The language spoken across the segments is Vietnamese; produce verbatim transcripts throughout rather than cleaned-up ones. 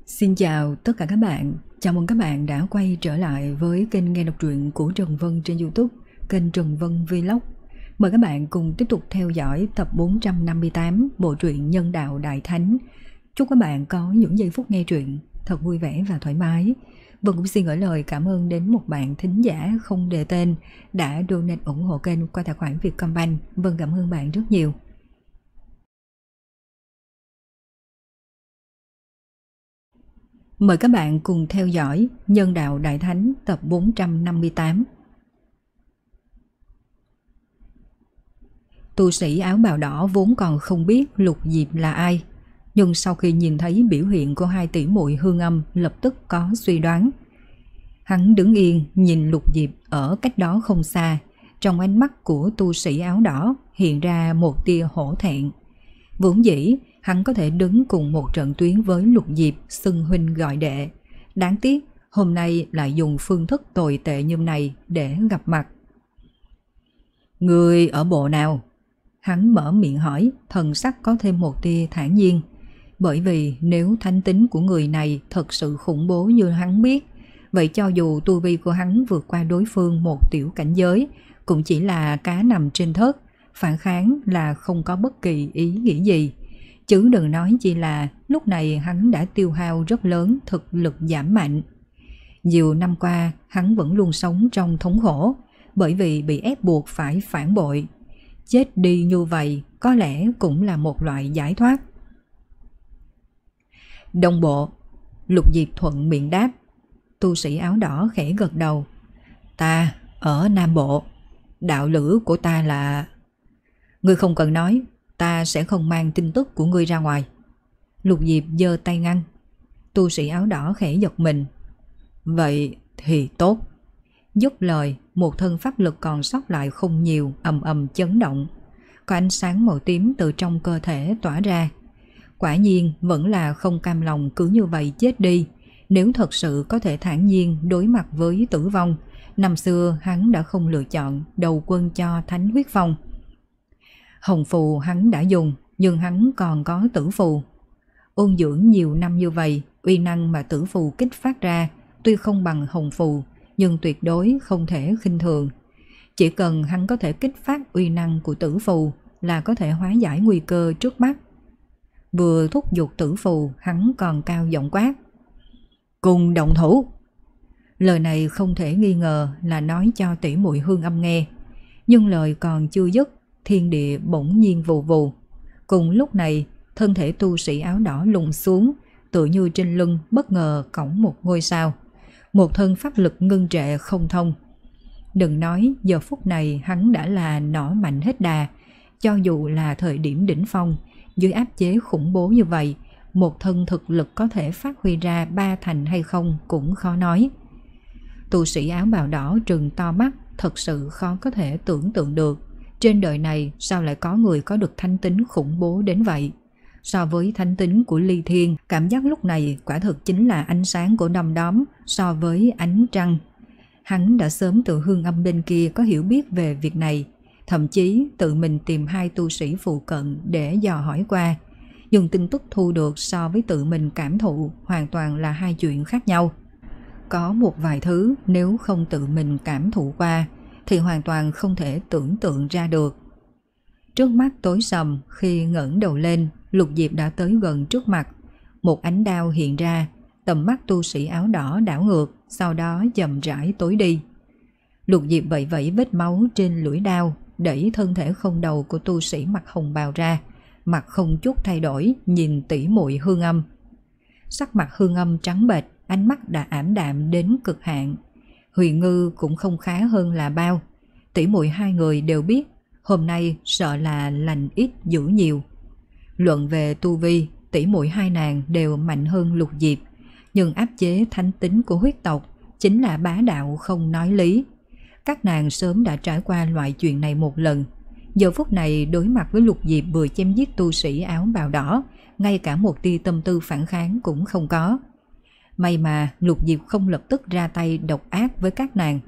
Xin chào tất cả các bạn, chào mừng các bạn đã quay trở lại với kênh nghe đọc truyện của Trần Vân trên YouTube, kênh Trần Vân Vlog. Mời các bạn cùng tiếp tục theo dõi tập bốn trăm năm mươi tám bộ truyện Nhân Đạo Đại Thánh. Chúc các bạn có những giây phút nghe truyện thật vui vẻ và thoải mái. Vân cũng xin gửi lời cảm ơn đến một bạn thính giả không đề tên đã donate ủng hộ kênh qua tài khoản Vietcombank. Vân cảm ơn bạn rất nhiều. Mời các bạn cùng theo dõi Nhân Đạo Đại Thánh tập bốn trăm năm mươi tám. Tu sĩ áo bào đỏ vốn còn không biết Lục Diệp là ai, nhưng sau khi nhìn thấy biểu hiện của hai tỷ muội Hương Âm lập tức có suy đoán. Hắn đứng yên nhìn Lục Diệp ở cách đó không xa, trong ánh mắt của tu sĩ áo đỏ hiện ra một tia hổ thẹn. Vốn dĩ hắn có thể đứng cùng một trận tuyến với Lục Diệp xưng huynh gọi đệ, đáng tiếc hôm nay lại dùng phương thức tồi tệ như này để gặp mặt. Người ở bộ nào? Hắn mở miệng hỏi, thần sắc có thêm một tia thản nhiên. Bởi vì nếu thánh tính của người này thật sự khủng bố như hắn biết, vậy cho dù tu vi của hắn vượt qua đối phương một tiểu cảnh giới, cũng chỉ là cá nằm trên thớt, phản kháng là không có bất kỳ ý nghĩa gì. Chứ đừng nói chi là lúc này hắn đã tiêu hao rất lớn thực lực giảm mạnh. Nhiều năm qua hắn vẫn luôn sống trong thống khổ, bởi vì bị ép buộc phải phản bội. Chết đi như vậy có lẽ cũng là một loại giải thoát. Đông bộ, Lục Diệp thuận miệng đáp. Tu sĩ áo đỏ khẽ gật đầu. Ta ở Nam Bộ, đạo lữ của ta là... Ngươi không cần nói, ta sẽ không mang tin tức của ngươi ra ngoài. Lục Diệp giơ tay ngăn. Tu sĩ áo đỏ khẽ giật mình. Vậy thì tốt. Dứt lời, một thân pháp lực còn sót lại không nhiều ầm ầm chấn động. Có ánh sáng màu tím từ trong cơ thể tỏa ra. Quả nhiên vẫn là không cam lòng cứ như vậy chết đi. Nếu thật sự có thể thản nhiên đối mặt với tử vong, năm xưa hắn đã không lựa chọn đầu quân cho Thánh Huyết Phong. Hồng phù hắn đã dùng, nhưng hắn còn có tử phù. Ôn dưỡng nhiều năm như vậy, uy năng mà tử phù kích phát ra tuy không bằng hồng phù, nhưng tuyệt đối không thể khinh thường. Chỉ cần hắn có thể kích phát uy năng của tử phù là có thể hóa giải nguy cơ trước mắt. Vừa thúc giục tử phù, hắn còn cao giọng quát. Cùng động thủ! Lời này không thể nghi ngờ là nói cho tỷ muội Hương Âm nghe. Nhưng lời còn chưa dứt, thiên địa bỗng nhiên vù vù. Cùng lúc này, thân thể tu sĩ áo đỏ lùng xuống, tựa như trên lưng bất ngờ cõng một ngôi sao. Một thân pháp lực ngưng trệ không thông. Đừng nói giờ phút này hắn đã là nỏ mạnh hết đà. Cho dù là thời điểm đỉnh phong, dưới áp chế khủng bố như vậy, một thân thực lực có thể phát huy ra ba thành hay không cũng khó nói. Tu sĩ áo bào đỏ trừng to mắt, thật sự khó có thể tưởng tượng được. Trên đời này sao lại có người có được thánh tính khủng bố đến vậy? So với thánh tính của Ly Thiên, cảm giác lúc này quả thực chính là ánh sáng của đom đóm so với ánh trăng. Hắn đã sớm từ Hương Âm bên kia có hiểu biết về việc này, thậm chí tự mình tìm hai tu sĩ phụ cận để dò hỏi qua. Nhưng tin tức thu được so với tự mình cảm thụ hoàn toàn là hai chuyện khác nhau. Có một vài thứ nếu không tự mình cảm thụ qua thì hoàn toàn không thể tưởng tượng ra được. Trước mắt tối sầm, khi ngẩng đầu lên, Lục Diệp đã tới gần trước mặt. Một ánh đao hiện ra, tầm mắt tu sĩ áo đỏ đảo ngược, sau đó chậm rãi tối đi. Lục Diệp vẫy vẫy vết máu trên lưỡi đao, đẩy thân thể không đầu của tu sĩ mặc hồng bào ra, mặt không chút thay đổi nhìn tỷ muội Hương Âm. Sắc mặt Hương Âm trắng bệch, ánh mắt đã ảm đạm đến cực hạn. Huyền Ngư cũng không khá hơn là bao. Tỷ muội hai người đều biết hôm nay sợ là lành ít dữ nhiều. Luận về tu vi, tỷ muội hai nàng đều mạnh hơn Lục Diệp, nhưng áp chế thánh tính của huyết tộc chính là bá đạo không nói lý. Các nàng sớm đã trải qua loại chuyện này một lần. Giờ phút này đối mặt với Lục Diệp vừa chém giết tu sĩ áo bào đỏ, ngay cả một tia tâm tư phản kháng cũng không có. May mà Lục Diệp không lập tức ra tay độc ác với các nàng.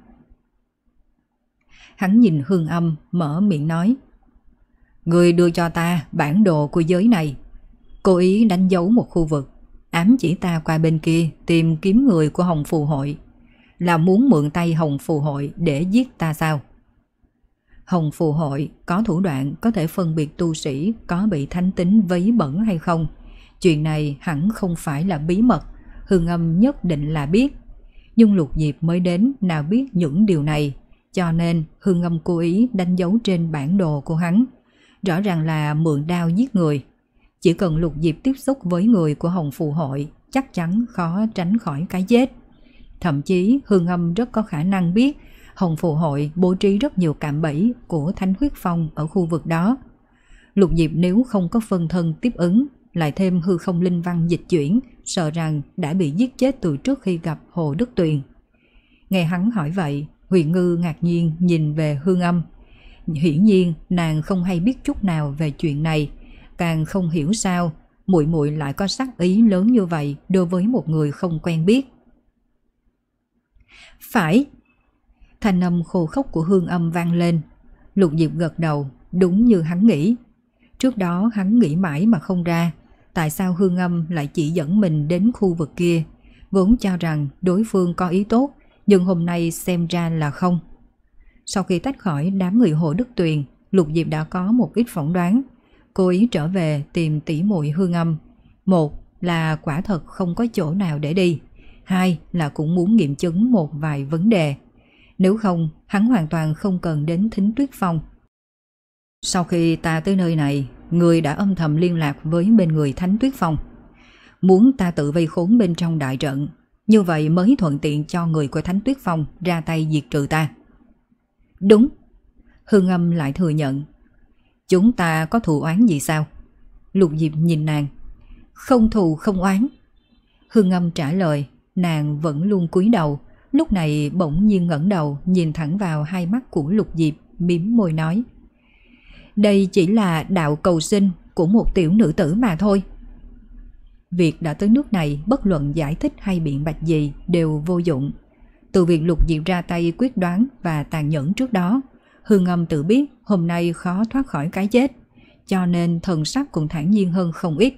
Hắn nhìn Hương Âm mở miệng nói. Người đưa cho ta bản đồ của giới này. Cố ý đánh dấu một khu vực. ám chỉ ta qua bên kia tìm kiếm người của Hồng Phù Hội, là muốn mượn tay Hồng Phù Hội để giết ta sao? Hồng Phù Hội có thủ đoạn có thể phân biệt tu sĩ có bị thánh tính vấy bẩn hay không. Chuyện này hẳn không phải là bí mật, Hương Âm nhất định là biết. Nhưng Lục Diệp mới đến nào biết những điều này, cho nên Hương Âm cố ý đánh dấu trên bản đồ của hắn. Rõ ràng là mượn đao giết người. Chỉ cần Lục Diệp tiếp xúc với người của Hồng Phù Hội, chắc chắn khó tránh khỏi cái chết. Thậm chí Hương Âm rất có khả năng biết Hồng Phù Hội bố trí rất nhiều cạm bẫy của Thánh Huyết Phong ở khu vực đó. Lục Diệp nếu không có phân thân tiếp ứng, lại thêm hư không linh văn dịch chuyển, sợ rằng đã bị giết chết từ trước khi gặp Hồ Đức Tuyền. Nghe hắn hỏi vậy, Huyền Ngư ngạc nhiên nhìn về Hương Âm. Hiển nhiên nàng không hay biết chút nào về chuyện này, càng không hiểu sao muội muội lại có sắc ý lớn như vậy đối với một người không quen biết. Phải. Thanh âm khô khốc của Hương Âm vang lên. Lục Diệp gật đầu, đúng như hắn nghĩ. Trước đó hắn nghĩ mãi mà không ra, tại sao Hương Âm lại chỉ dẫn mình đến khu vực kia, vốn cho rằng đối phương có ý tốt, nhưng hôm nay xem ra là không. Sau khi tách khỏi đám người Hồ Đức Tuyền, Lục Diệp đã có một ít phỏng đoán, cố ý trở về tìm tỷ muội Hương Âm. Một là quả thật không có chỗ nào để đi, hai là cũng muốn nghiệm chứng một vài vấn đề. Nếu không, hắn hoàn toàn không cần đến Thính Tuyết Phong. Sau khi ta tới nơi này, người đã âm thầm liên lạc với bên người Thánh Tuyết Phong, muốn ta tự vây khốn bên trong đại trận, như vậy mới thuận tiện cho người của Thánh Tuyết Phong ra tay diệt trừ ta. Đúng. Hương Âm lại thừa nhận. Chúng ta có thù oán gì sao? Lục Diệp nhìn nàng. Không thù không oán. Hương Âm trả lời. Nàng vẫn luôn cúi đầu, lúc này bỗng nhiên ngẩng đầu nhìn thẳng vào hai mắt của Lục Diệp, mím môi nói. Đây chỉ là đạo cầu sinh của một tiểu nữ tử mà thôi. Việc đã tới nước này, bất luận giải thích hay biện bạch gì đều vô dụng. Từ việc Lục Diệp ra tay quyết đoán và tàn nhẫn trước đó, Hương Âm tự biết hôm nay khó thoát khỏi cái chết, cho nên thần sắc cũng thản nhiên hơn không ít.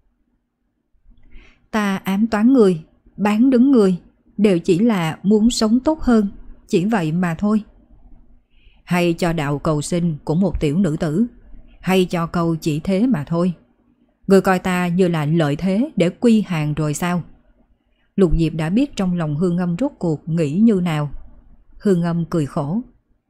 Ta ám toán người, bán đứng người, đều chỉ là muốn sống tốt hơn, chỉ vậy mà thôi. Hay cho đạo cầu sinh của một tiểu nữ tử, hay cho câu chỉ thế mà thôi. Người coi ta như là lợi thế để quy hàng rồi sao? Lục Diệp đã biết trong lòng Hương Âm rốt cuộc nghĩ như nào. Hương Âm cười khổ.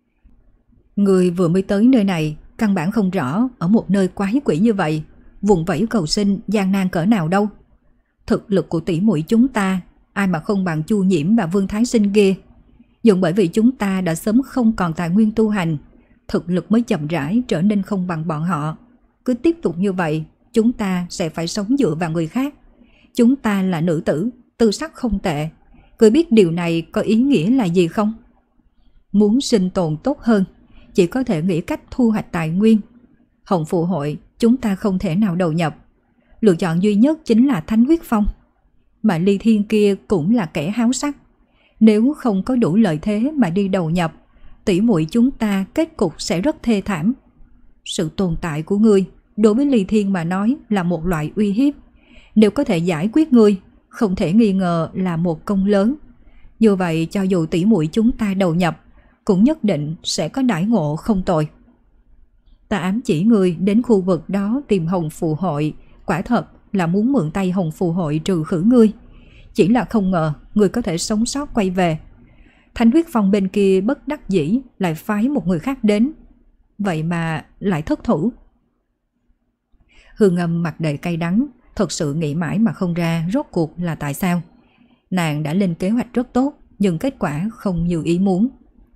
Người vừa mới tới nơi này, căn bản không rõ ở một nơi quái quỷ như vậy, vùng vẫy cầu sinh gian nan cỡ nào đâu. Thực lực của tỷ muội chúng ta, ai mà không bằng Chu Nhiễm và Vương Thái Sinh kia. Nhưng bởi vì chúng ta đã sớm không còn tài nguyên tu hành, thực lực mới chậm rãi trở nên không bằng bọn họ. Cứ tiếp tục như vậy, chúng ta sẽ phải sống dựa vào người khác. Chúng ta là nữ tử, tư sắc không tệ. Ngươi biết điều này có ý nghĩa là gì không? Muốn sinh tồn tốt hơn, chỉ có thể nghĩ cách thu hoạch tài nguyên. Hồng Phù Hội chúng ta không thể nào đầu nhập. Lựa chọn duy nhất chính là Thánh Huyết Phong. Mà Ly Thiên kia cũng là kẻ háo sắc. Nếu không có đủ lợi thế mà đi đầu nhập, tỷ muội chúng ta kết cục sẽ rất thê thảm. Sự tồn tại của ngươi đối với Ly Thiên mà nói là một loại uy hiếp. Nếu có thể giải quyết ngươi, không thể nghi ngờ là một công lớn. Như vậy cho dù tỷ muội chúng ta đầu nhập, cũng nhất định sẽ có đãi ngộ không tồi. Ta ám chỉ ngươi đến khu vực đó tìm Hồng Phù Hội, quả thật là muốn mượn tay Hồng Phù Hội trừ khử ngươi. Chỉ là không ngờ ngươi có thể sống sót quay về. Thánh Huyết Phong bên kia bất đắc dĩ lại phái một người khác đến, vậy mà lại thất thủ. Hương Âm mặt đầy cay đắng, thật sự nghĩ mãi mà không ra rốt cuộc là tại sao. Nàng đã lên kế hoạch rất tốt, nhưng kết quả không như ý muốn.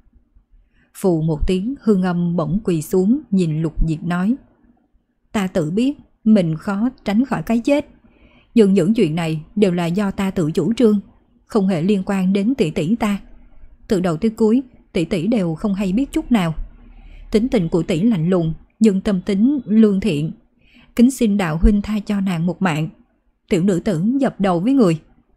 Phù một tiếng, Hương Âm bỗng quỳ xuống nhìn Lục Diệp nói. Ta tự biết mình khó tránh khỏi cái chết, nhưng những chuyện này đều là do ta tự chủ trương, không hề liên quan đến tỷ tỷ ta. Từ đầu tới cuối, tỷ tỷ đều không hay biết chút nào. Tính tình của tỷ lạnh lùng, nhưng tâm tính lương thiện. Kính xin đạo huynh tha cho nàng một mạng. Tiểu nữ tử dập đầu với người.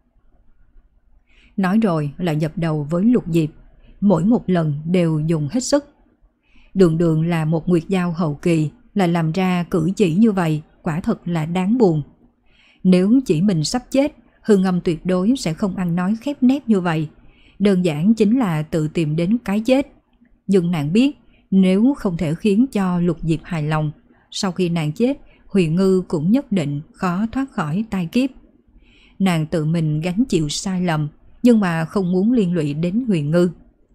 Nói rồi lại dập đầu với Lục Diệp, mỗi một lần đều dùng hết sức. Đường đường là một nguyệt giao hậu kỳ, là làm ra cử chỉ như vậy, quả thật là đáng buồn. Nếu chỉ mình sắp chết, Hương Ngâm tuyệt đối sẽ không ăn nói khép nép như vậy. Đơn giản chính là tự tìm đến cái chết. Nhưng nàng biết, nếu không thể khiến cho Lục Diệp hài lòng, sau khi nàng chết, Huyền Ngư cũng nhất định khó thoát khỏi tai kiếp. Nàng tự mình gánh chịu sai lầm, nhưng mà không muốn liên lụy đến Huyền Ngư.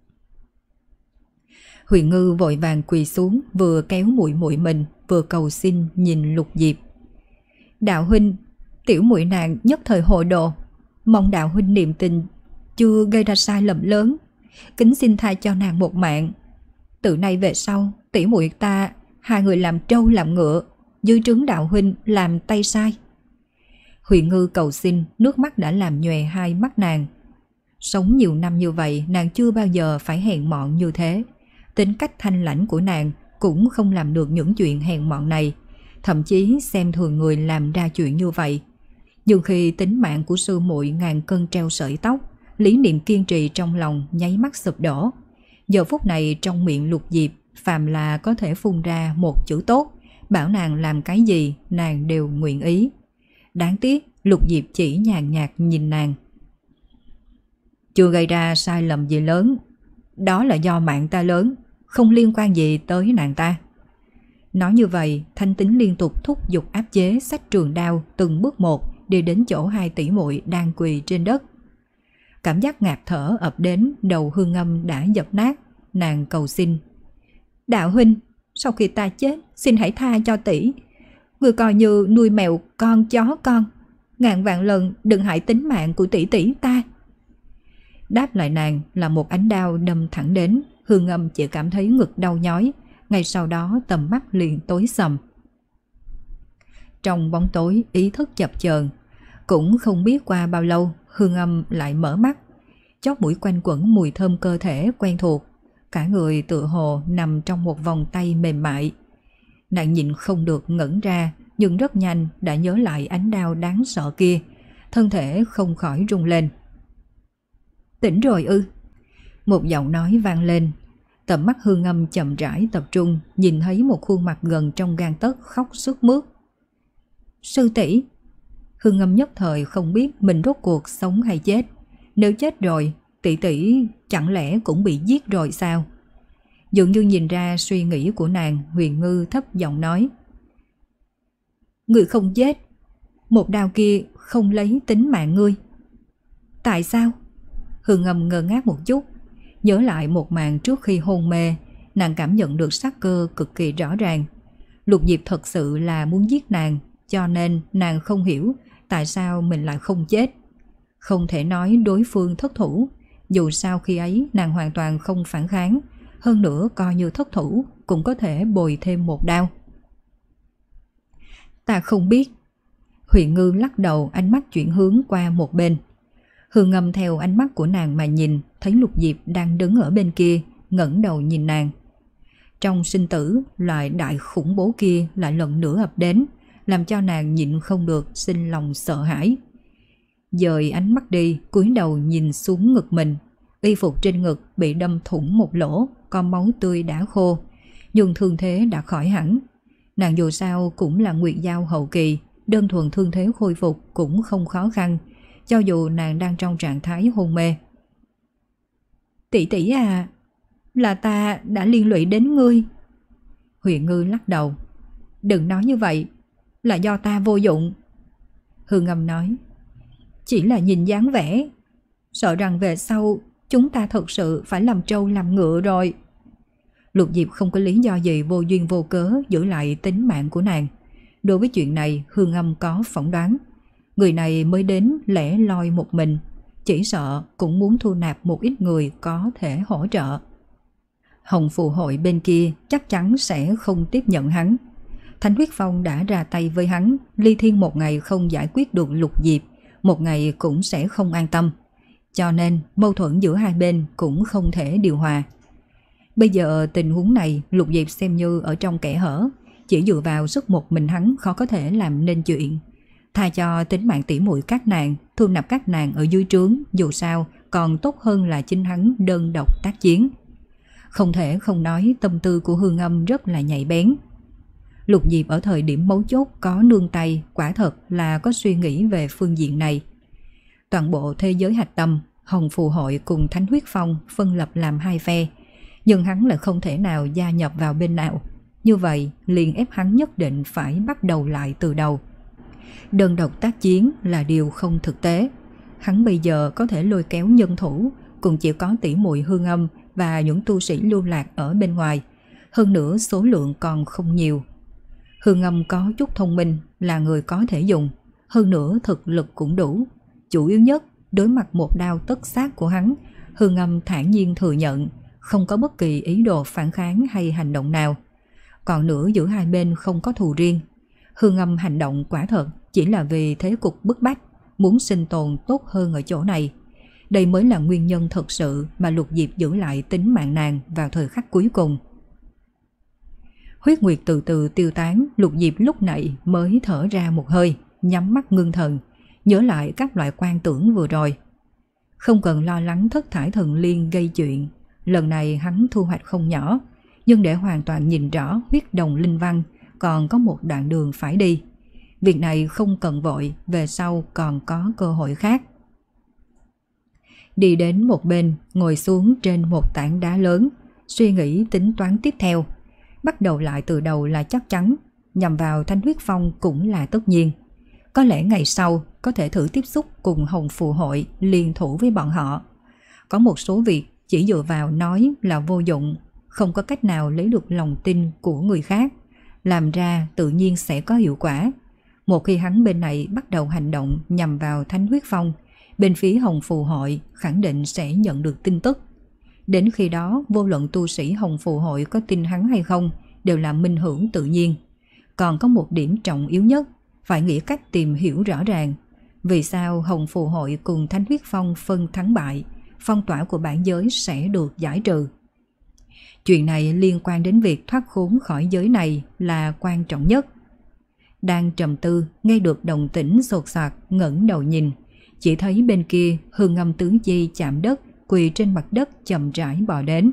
Huyền Ngư vội vàng quỳ xuống, vừa kéo muội muội mình, vừa cầu xin nhìn Lục Diệp. Đạo huynh, tiểu muội nàng nhất thời hồ đồ, mong đạo huynh niệm tình chưa gây ra sai lầm lớn, kính xin tha cho nàng một mạng. Từ nay về sau, tiểu muội ta hai người làm trâu làm ngựa, dưới trướng đạo huynh làm tay sai. Huyền Ngư cầu xin, nước mắt đã làm nhòe hai mắt nàng. Sống nhiều năm như vậy, nàng chưa bao giờ phải hèn mọn như thế. Tính cách thanh lãnh của nàng cũng không làm được những chuyện hèn mọn này, thậm chí xem thường người làm ra chuyện như vậy. Nhưng khi tính mạng của sư muội ngàn cân treo sợi tóc, lý niệm kiên trì trong lòng nháy mắt sụp đổ. Giờ phút này trong miệng Lục Diệp, phàm là có thể phun ra một chữ tốt, bảo nàng làm cái gì nàng đều nguyện ý. Đáng tiếc Lục Diệp chỉ nhàn nhạt nhìn nàng. Chưa gây ra sai lầm gì lớn, đó là do mạng ta lớn, không liên quan gì tới nàng ta. Nói như vậy, Thanh Tính liên tục thúc giục áp chế xách trường đao từng bước một đi đến chỗ hai tỷ muội đang quỳ trên đất. Cảm giác ngạt thở ập đến, đầu Hương Ngâm đã dập nát, nàng cầu xin. Đạo huynh, sau khi ta chết, xin hãy tha cho tỷ. Người coi như nuôi mèo con chó con, ngàn vạn lần đừng hại tính mạng của tỷ tỷ ta. Đáp lại nàng là một ánh đao đâm thẳng đến. Hương Ngâm chỉ cảm thấy ngực đau nhói, ngay sau đó tầm mắt liền tối sầm. Trong bóng tối ý thức chập chờn, cũng không biết qua bao lâu Hương Ngâm lại mở mắt. Chóp mũi quanh quẩn mùi thơm cơ thể quen thuộc, cả người tựa hồ nằm trong một vòng tay mềm mại. Nàng nhịn không được ngẩn ra, nhưng rất nhanh đã nhớ lại ánh đao đáng sợ kia, thân thể không khỏi rung lên. Tỉnh rồi ư? Một giọng nói vang lên. Tầm mắt Hương Ngâm chậm rãi tập trung, nhìn thấy một khuôn mặt gần trong gang tấc khóc sướt mướt. Sư tỷ. Hương Ngâm nhất thời không biết mình rốt cuộc sống hay chết. Nếu chết rồi, tỷ tỷ chẳng lẽ cũng bị giết rồi sao? Dường như nhìn ra suy nghĩ của nàng, Huyền Ngư thấp giọng nói. Người không chết, một đao kia không lấy tính mạng ngươi. Tại sao? Hương Ngâm ngơ ngác một chút, nhớ lại một màn trước khi hôn mê, nàng cảm nhận được sát cơ cực kỳ rõ ràng. Lục Diệp thật sự là muốn giết nàng, cho nên nàng không hiểu tại sao mình lại không chết. Không thể nói đối phương thất thủ, dù sao khi ấy nàng hoàn toàn không phản kháng, hơn nữa coi như thất thủ cũng có thể bồi thêm một đao. Ta không biết. Huyền Ngư lắc đầu, ánh mắt chuyển hướng qua một bên. Hương Ngâm theo ánh mắt của nàng mà nhìn, thấy Lục Diệp đang đứng ở bên kia, ngẩng đầu nhìn nàng. Trong sinh tử, loại đại khủng bố kia lại lần nữa ập đến, làm cho nàng nhịn không được sinh lòng sợ hãi. Dời ánh mắt đi, cúi đầu nhìn xuống ngực mình. Y phục trên ngực bị đâm thủng một lỗ, con máu tươi đã khô, nhưng thương thế đã khỏi hẳn. Nàng dù sao cũng là nguyệt giao hậu kỳ, đơn thuần thương thế khôi phục cũng không khó khăn, cho dù nàng đang trong trạng thái hôn mê. Tỷ tỷ à, là ta đã liên lụy đến ngươi. Huyền Ngư lắc đầu. Đừng nói như vậy, là do ta vô dụng. Hương Ngâm nói. Chỉ là nhìn dáng vẻ, sợ rằng về sau chúng ta thật sự phải làm trâu làm ngựa rồi. Lục Diệp không có lý do gì vô duyên vô cớ giữ lại tính mạng của nàng. Đối với chuyện này, Hương Ngâm có phỏng đoán. Người này mới đến lẻ loi một mình, chỉ sợ cũng muốn thu nạp một ít người có thể hỗ trợ. Hồng Phù Hội bên kia chắc chắn sẽ không tiếp nhận hắn. Thanh Huyết Phong đã ra tay với hắn, Ly Thiên một ngày không giải quyết được Lục Diệp, một ngày cũng sẽ không an tâm. Cho nên mâu thuẫn giữa hai bên cũng không thể điều hòa. Bây giờ tình huống này Lục Diệp xem như ở trong kẽ hở, chỉ dựa vào sức một mình hắn khó có thể làm nên chuyện. Tha cho tính mạng tỉ muội các nàng, thu nạp các nàng ở dưới trướng, dù sao còn tốt hơn là chính hắn đơn độc tác chiến. Không thể không nói tâm tư của Hương Ngâm rất là nhạy bén. Lục Diệp ở thời điểm mấu chốt có nương tay quả thật là có suy nghĩ về phương diện này. Toàn bộ thế giới hạch tâm, Hồng Phù Hội cùng Thánh Huyết Phong phân lập làm hai phe, nhưng hắn lại không thể nào gia nhập vào bên nào. Như vậy liền ép hắn nhất định phải bắt đầu lại từ đầu. Đơn độc tác chiến là điều không thực tế. Hắn bây giờ có thể lôi kéo nhân thủ cũng chỉ có tỷ muội Hương Âm và những tu sĩ lưu lạc ở bên ngoài. Hơn nữa số lượng còn không nhiều. Hương Âm có chút thông minh, là người có thể dùng. Hơn nữa thực lực cũng đủ. Chủ yếu nhất, đối mặt một đao tất sát của hắn, Hương Âm thản nhiên thừa nhận, không có bất kỳ ý đồ phản kháng hay hành động nào. Còn nữa giữa hai bên không có thù riêng. Hương Âm hành động quả thật chỉ là vì thế cục bức bách, muốn sinh tồn tốt hơn ở chỗ này. Đây mới là nguyên nhân thật sự mà Lục Diệp giữ lại tính mạng nàng vào thời khắc cuối cùng. Huyết nguyệt từ từ tiêu tán, Lục Diệp lúc này mới thở ra một hơi, nhắm mắt ngưng thần, nhớ lại các loại quan tưởng vừa rồi. Không cần lo lắng thất thải thần liên gây chuyện, lần này hắn thu hoạch không nhỏ, nhưng để hoàn toàn nhìn rõ huyết đồng linh văn còn có một đoạn đường phải đi. Việc này không cần vội, về sau còn có cơ hội khác. Đi đến một bên, ngồi xuống trên một tảng đá lớn, suy nghĩ tính toán tiếp theo. Bắt đầu lại từ đầu là chắc chắn, nhằm vào Thánh Huyết Phong cũng là tất nhiên. Có lẽ ngày sau có thể thử tiếp xúc cùng Hồng Phù Hội liên thủ với bọn họ. Có một số việc chỉ dựa vào nói là vô dụng, không có cách nào lấy được lòng tin của người khác. Làm ra tự nhiên sẽ có hiệu quả. Một khi hắn bên này bắt đầu hành động nhằm vào Thánh Huyết Phong, bên phía Hồng Phù Hội khẳng định sẽ nhận được tin tức. Đến khi đó, vô luận tu sĩ Hồng Phù Hội có tin hắn hay không đều là minh hữu tự nhiên. Còn có một điểm trọng yếu nhất, phải nghĩ cách tìm hiểu rõ ràng. Vì sao Hồng Phù Hội cùng Thánh Huyết Phong phân thắng bại, phong tỏa của bản giới sẽ được giải trừ. Chuyện này liên quan đến việc thoát khốn khỏi giới này là quan trọng nhất. Đang trầm tư, nghe được động tĩnh sột soạt, ngẩng đầu nhìn, chỉ thấy bên kia Hương Âm tứ chi chạm đất, quỳ trên mặt đất chậm rãi bò đến.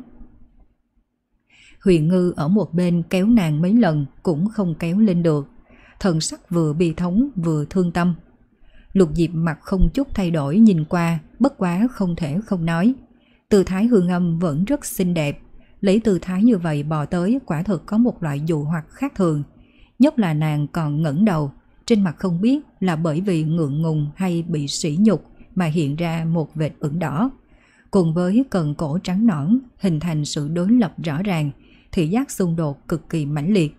Huyền Ngư ở một bên kéo nàng mấy lần cũng không kéo lên được, thần sắc vừa bi thống vừa thương tâm. Lục Diệp mặt không chút thay đổi nhìn qua, bất quá không thể không nói. Tư thái Hương Âm vẫn rất xinh đẹp, lấy tư thái như vậy bò tới quả thực có một loại dụ hoặc khác thường. Nhất là nàng còn ngẩng đầu, trên mặt không biết là bởi vì ngượng ngùng hay bị sỉ nhục mà hiện ra một vệt ửng đỏ. Cùng với cần cổ trắng nõn hình thành sự đối lập rõ ràng, thị giác xung đột cực kỳ mãnh liệt.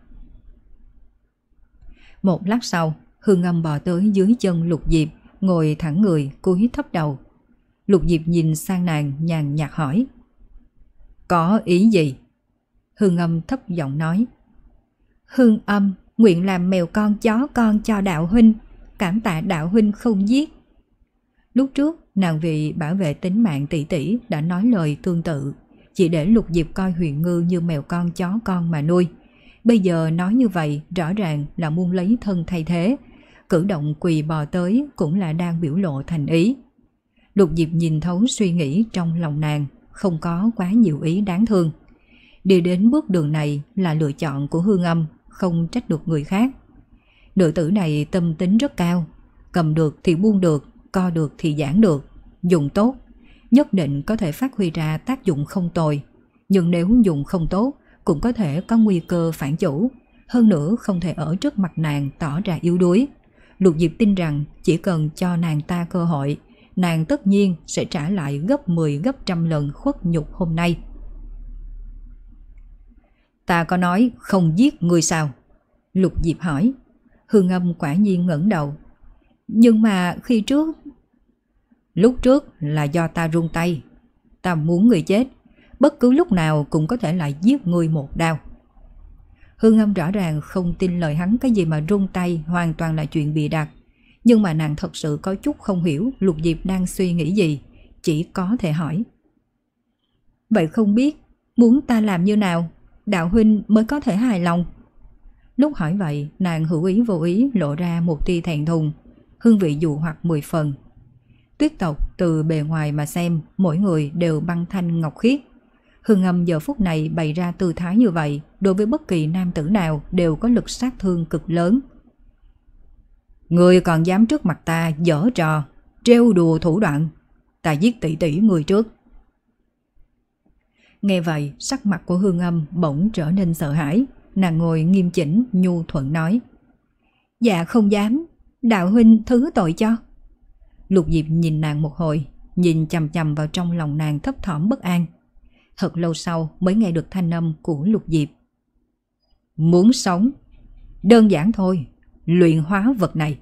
Một lát sau, Hương Âm bò tới dưới chân Lục Diệp, ngồi thẳng người, cúi thấp đầu. Lục Diệp nhìn sang nàng nhàn nhạt hỏi: "Có ý gì?" Hương Âm thấp giọng nói: "Hương Âm nguyện làm mèo con chó con cho đạo huynh, cảm tạ đạo huynh không giết." Lúc trước nàng vì bảo vệ tính mạng tỷ tỷ đã nói lời tương tự, chỉ để Lục Diệp coi Huyền Ngư như mèo con chó con mà nuôi. Bây giờ nói như vậy rõ ràng là muốn lấy thân thay thế, cử động quỳ bò tới cũng là đang biểu lộ thành ý. Lục Diệp nhìn thấu suy nghĩ trong lòng nàng, không có quá nhiều ý đáng thương. Đi đến bước đường này là lựa chọn của Hương Âm, không trách được người khác. Nữ tử này tâm tính rất cao, cầm được thì buông được, co được thì giãn được, dùng tốt, nhất định có thể phát huy ra tác dụng không tồi. Nhưng nếu dùng không tốt, cũng có thể có nguy cơ phản chủ. Hơn nữa không thể ở trước mặt nàng tỏ ra yếu đuối. Lục Diệp tin rằng chỉ cần cho nàng ta cơ hội, nàng tất nhiên sẽ trả lại gấp mười gấp trăm lần khuất nhục hôm nay. "Ta có nói không giết ngươi sao?" Lục Diệp hỏi. Hương Âm quả nhiên ngẩng đầu. "Nhưng mà khi trước..." "Lúc trước là do ta run tay. Ta muốn ngươi chết, bất cứ lúc nào cũng có thể lại giết ngươi một đao." Hương Âm rõ ràng không tin lời hắn, cái gì mà run tay hoàn toàn là chuyện bịa đặt. Nhưng mà nàng thật sự có chút không hiểu Lục Diệp đang suy nghĩ gì, chỉ có thể hỏi: "Vậy không biết muốn ta làm như nào, đạo huynh mới có thể hài lòng?" Lúc hỏi vậy, nàng hữu ý vô ý lộ ra một tia thẹn thùng, hương vị dụ hoặc mười phần. Tuyết tộc từ bề ngoài mà xem, mỗi người đều băng thanh ngọc khiết. Hương Âm giờ phút này bày ra tư thái như vậy, đối với bất kỳ nam tử nào đều có lực sát thương cực lớn. Người còn dám trước mặt ta giở trò, trêu đùa thủ đoạn, ta giết tỷ tỷ người trước. Nghe vậy, sắc mặt của Hương Âm bỗng trở nên sợ hãi, nàng ngồi nghiêm chỉnh nhu thuận nói: Dạ không dám, đạo huynh thứ tội cho. Lục Diệp nhìn nàng một hồi, nhìn chằm chằm vào trong lòng nàng thấp thỏm bất an. Thật lâu sau mới nghe được thanh âm của Lục Diệp. Muốn sống, đơn giản thôi, luyện hóa vật này.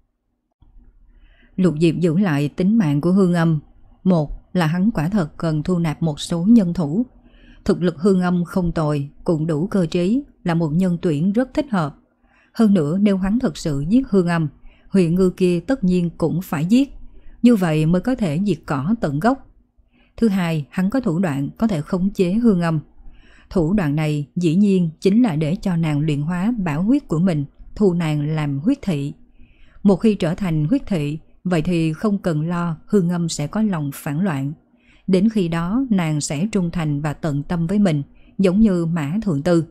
Lục Diệp giữ lại tính mạng của Hương Âm. Một là hắn quả thật cần thu nạp một số nhân thủ. Thực lực Hương Âm không tồi, cũng đủ cơ trí, là một nhân tuyển rất thích hợp. Hơn nữa nếu hắn thực sự giết Hương Âm, Huyền Ngư kia tất nhiên cũng phải giết. Như vậy mới có thể diệt cỏ tận gốc. Thứ hai, hắn có thủ đoạn có thể khống chế Hương Âm. Thủ đoạn này dĩ nhiên chính là để cho nàng luyện hóa bảo huyết của mình, thu nàng làm huyết thị. Một khi trở thành huyết thị, vậy thì không cần lo Hương Âm sẽ có lòng phản loạn. Đến khi đó nàng sẽ trung thành và tận tâm với mình, giống như Mã Thượng Tư.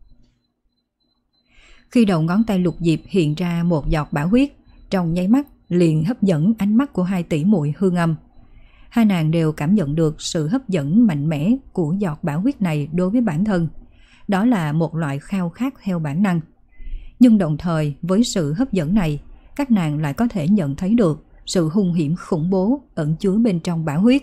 Khi đầu ngón tay Lục Diệp hiện ra một giọt bảo huyết, trong nháy mắt liền hấp dẫn ánh mắt của hai tỷ muội Hương Âm. Hai nàng đều cảm nhận được sự hấp dẫn mạnh mẽ của giọt bảo huyết này đối với bản thân. Đó là một loại khao khát theo bản năng. Nhưng đồng thời với sự hấp dẫn này, các nàng lại có thể nhận thấy được sự hung hiểm khủng bố ẩn chứa bên trong bảo huyết.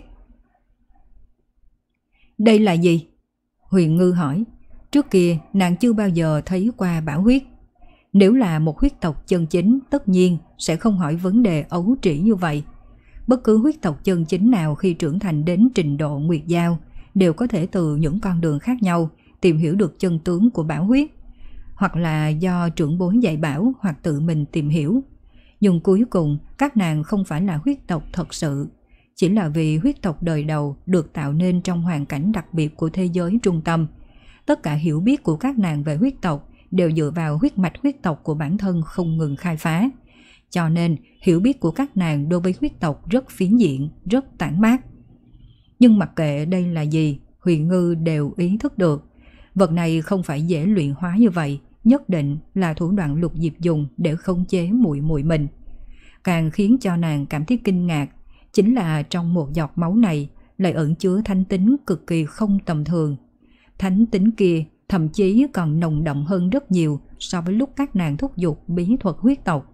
Đây là gì? Huyền Ngư hỏi. Trước kia nàng chưa bao giờ thấy qua bảo huyết. Nếu là một huyết tộc chân chính, tất nhiên sẽ không hỏi vấn đề ấu trĩ như vậy. Bất cứ huyết tộc chân chính nào khi trưởng thành đến trình độ nguyệt giao đều có thể từ những con đường khác nhau tìm hiểu được chân tướng của bảo huyết, hoặc là do trưởng bối dạy bảo hoặc tự mình tìm hiểu. Nhưng cuối cùng các nàng không phải là huyết tộc thật sự, chỉ là vì huyết tộc đời đầu được tạo nên trong hoàn cảnh đặc biệt của thế giới trung tâm. Tất cả hiểu biết của các nàng về huyết tộc đều dựa vào huyết mạch huyết tộc của bản thân không ngừng khai phá. Cho nên hiểu biết của các nàng đối với huyết tộc rất phiến diện, rất tản mát. Nhưng mặc kệ đây là gì, Huyền Ngư đều ý thức được. Vật này không phải dễ luyện hóa như vậy, nhất định là thủ đoạn Lục Diệp dùng để khống chế muội muội mình. Càng khiến cho nàng cảm thấy kinh ngạc, chính là trong một giọt máu này lại ẩn chứa thánh tính cực kỳ không tầm thường. Thánh tính kia thậm chí còn nồng đậm hơn rất nhiều so với lúc các nàng thúc giục bí thuật huyết tộc.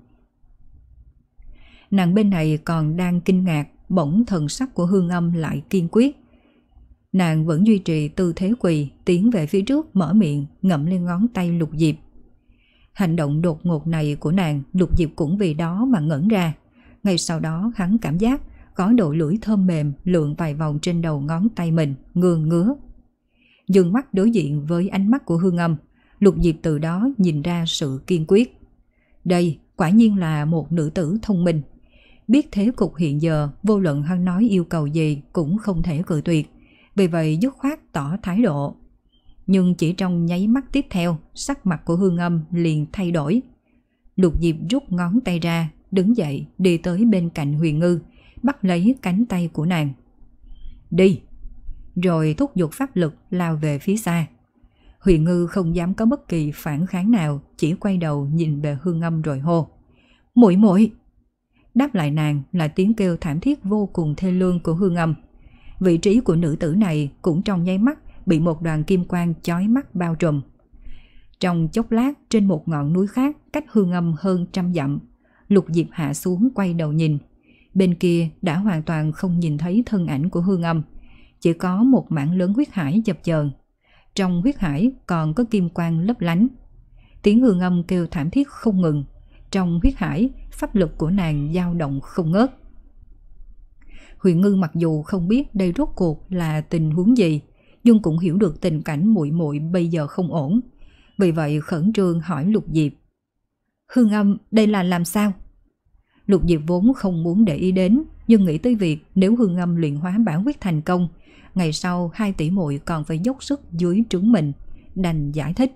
Nàng bên này còn đang kinh ngạc, bỗng thần sắc của Hương Âm lại kiên quyết. Nàng vẫn duy trì tư thế quỳ, tiến về phía trước mở miệng, ngậm lên ngón tay Lục Diệp. Hành động đột ngột này của nàng, Lục Diệp cũng vì đó mà ngẩn ra. Ngay sau đó hắn cảm giác có đầu lưỡi thơm mềm lượn vài vòng trên đầu ngón tay mình, ngứa ngứa. Dừng mắt đối diện với ánh mắt của Hương Âm, Lục Diệp từ đó nhìn ra sự kiên quyết. Đây quả nhiên là một nữ tử thông minh. Biết thế cục hiện giờ, vô luận hắn nói yêu cầu gì cũng không thể cự tuyệt, vì vậy dứt khoát tỏ thái độ. Nhưng chỉ trong nháy mắt tiếp theo, sắc mặt của Hương Âm liền thay đổi. Lục Diệp rút ngón tay ra, đứng dậy đi tới bên cạnh Huyền Ngư, bắt lấy cánh tay của nàng. Đi! Rồi thúc giục pháp lực lao về phía xa. Huyền Ngư không dám có bất kỳ phản kháng nào, chỉ quay đầu nhìn về Hương Âm rồi hô. Muội muội! Đáp lại nàng là tiếng kêu thảm thiết vô cùng thê lương của Hương Âm. Vị trí của nữ tử này cũng trong nháy mắt bị một đoàn kim quang chói mắt bao trùm. Trong chốc lát, trên một ngọn núi khác cách Hương Âm hơn trăm dặm, Lục Diệp hạ xuống quay đầu nhìn. Bên kia đã hoàn toàn không nhìn thấy thân ảnh của Hương Âm, chỉ có một mảng lớn huyết hải chập chờn. Trong huyết hải còn có kim quang lấp lánh. Tiếng Hương Âm kêu thảm thiết không ngừng. Trong huyết hải, pháp lực của nàng dao động không ngớt. Huyền Ngư mặc dù không biết đây rốt cuộc là tình huống gì, nhưng cũng hiểu được tình cảnh muội muội bây giờ không ổn. Vì vậy khẩn trương hỏi Lục Diệp. Hương Âm, đây là làm sao? Lục Diệp vốn không muốn để ý đến, nhưng nghĩ tới việc nếu Hương Âm luyện hóa bản huyết thành công, ngày sau hai tỷ muội còn phải dốc sức dưới trướng mình, đành giải thích.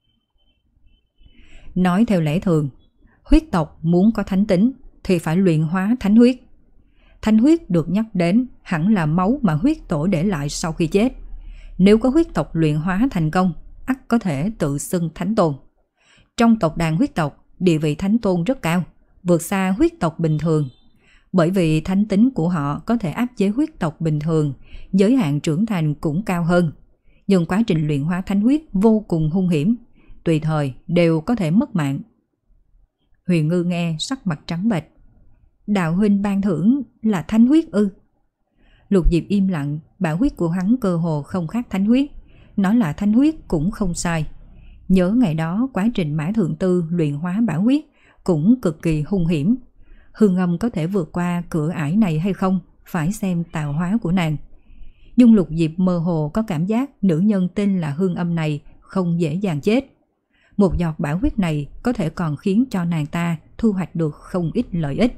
Nói theo lẽ thường, huyết tộc muốn có thánh tính thì phải luyện hóa thánh huyết. Thánh huyết được nhắc đến hẳn là máu mà huyết tổ để lại sau khi chết. Nếu có huyết tộc luyện hóa thành công, ắt có thể tự xưng thánh tôn. Trong tộc đàn huyết tộc, địa vị thánh tôn rất cao, vượt xa huyết tộc bình thường. Bởi vì thánh tính của họ có thể áp chế huyết tộc bình thường, giới hạn trưởng thành cũng cao hơn. Nhưng quá trình luyện hóa thánh huyết vô cùng hung hiểm, tùy thời đều có thể mất mạng. Huyền Ngư nghe sắc mặt trắng bệch. Đạo huynh ban thưởng là thánh huyết ư? Lục Diệp im lặng, bảo huyết của hắn cơ hồ không khác thánh huyết. Nó là thánh huyết cũng không sai. Nhớ ngày đó quá trình Mã Thượng Tư luyện hóa bảo huyết cũng cực kỳ hung hiểm. Hương Âm có thể vượt qua cửa ải này hay không, phải xem tạo hóa của nàng. Nhưng Lục Diệp mơ hồ có cảm giác nữ nhân tên là Hương Âm này không dễ dàng chết. Một giọt bảo huyết này có thể còn khiến cho nàng ta thu hoạch được không ít lợi ích.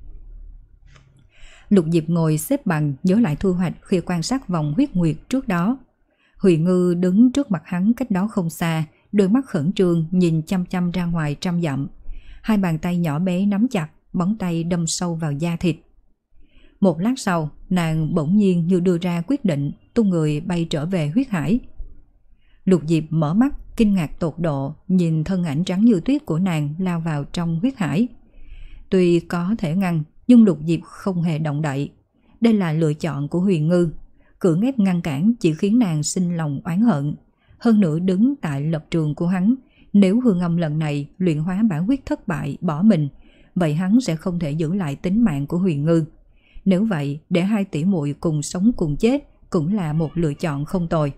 Lục Diệp ngồi xếp bằng nhớ lại thu hoạch khi quan sát vòng huyết nguyệt trước đó. Huyền Ngư đứng trước mặt hắn cách đó không xa, đôi mắt khẩn trương nhìn chăm chăm ra ngoài trăm dặm. Hai bàn tay nhỏ bé nắm chặt, móng tay đâm sâu vào da thịt. Một lát sau, nàng bỗng nhiên như đưa ra quyết định, tung người bay trở về huyết hải. Lục Diệp mở mắt, kinh ngạc tột độ, nhìn thân ảnh trắng như tuyết của nàng lao vào trong huyết hải. Tuy có thể ngăn, nhưng Lục Diệp không hề động đậy. Đây là lựa chọn của Huyền Ngư. Cưỡng ép ngăn cản chỉ khiến nàng sinh lòng oán hận. Hơn nữa đứng tại lập trường của hắn, nếu Hương Âm lần này luyện hóa bảo huyết thất bại bỏ mình, vậy hắn sẽ không thể giữ lại tính mạng của Huyền Ngư. Nếu vậy, để hai tỷ muội cùng sống cùng chết cũng là một lựa chọn không tồi.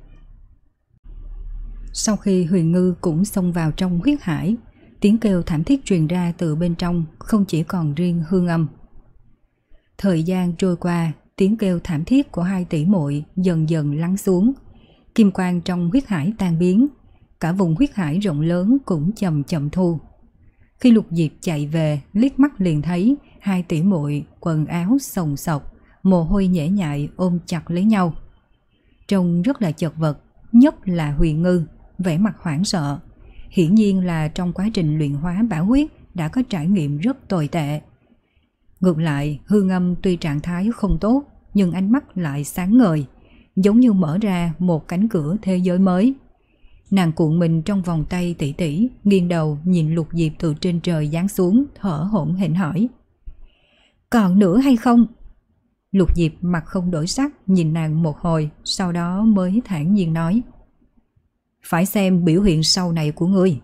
Sau khi Huyền Ngư cũng xông vào trong huyết hải, tiếng kêu thảm thiết truyền ra từ bên trong, không chỉ còn riêng Hương Âm. Thời gian trôi qua, tiếng kêu thảm thiết của hai tỷ muội dần dần lắng xuống. Kim quang trong huyết hải tan biến, cả vùng huyết hải rộng lớn cũng chậm chậm thu. Khi Lục Diệp chạy về, liếc mắt liền thấy hai tỷ muội quần áo xồng xộc, mồ hôi nhễ nhại ôm chặt lấy nhau. Trông rất là chật vật, nhất là Huyền Ngư, vẻ mặt hoảng sợ. Hiển nhiên là trong quá trình luyện hóa bảo huyết đã có trải nghiệm rất tồi tệ. Ngược lại, Hương Âm tuy trạng thái không tốt, nhưng ánh mắt lại sáng ngời, giống như mở ra một cánh cửa thế giới mới. Nàng cuộn mình trong vòng tay tỷ tỷ, nghiêng đầu nhìn Lục Diệp từ trên trời giáng xuống, thở hổn hển hỏi: "Còn nữa hay không?" Lục Diệp mặt không đổi sắc nhìn nàng một hồi, sau đó mới thản nhiên nói: "Phải xem biểu hiện sau này của ngươi."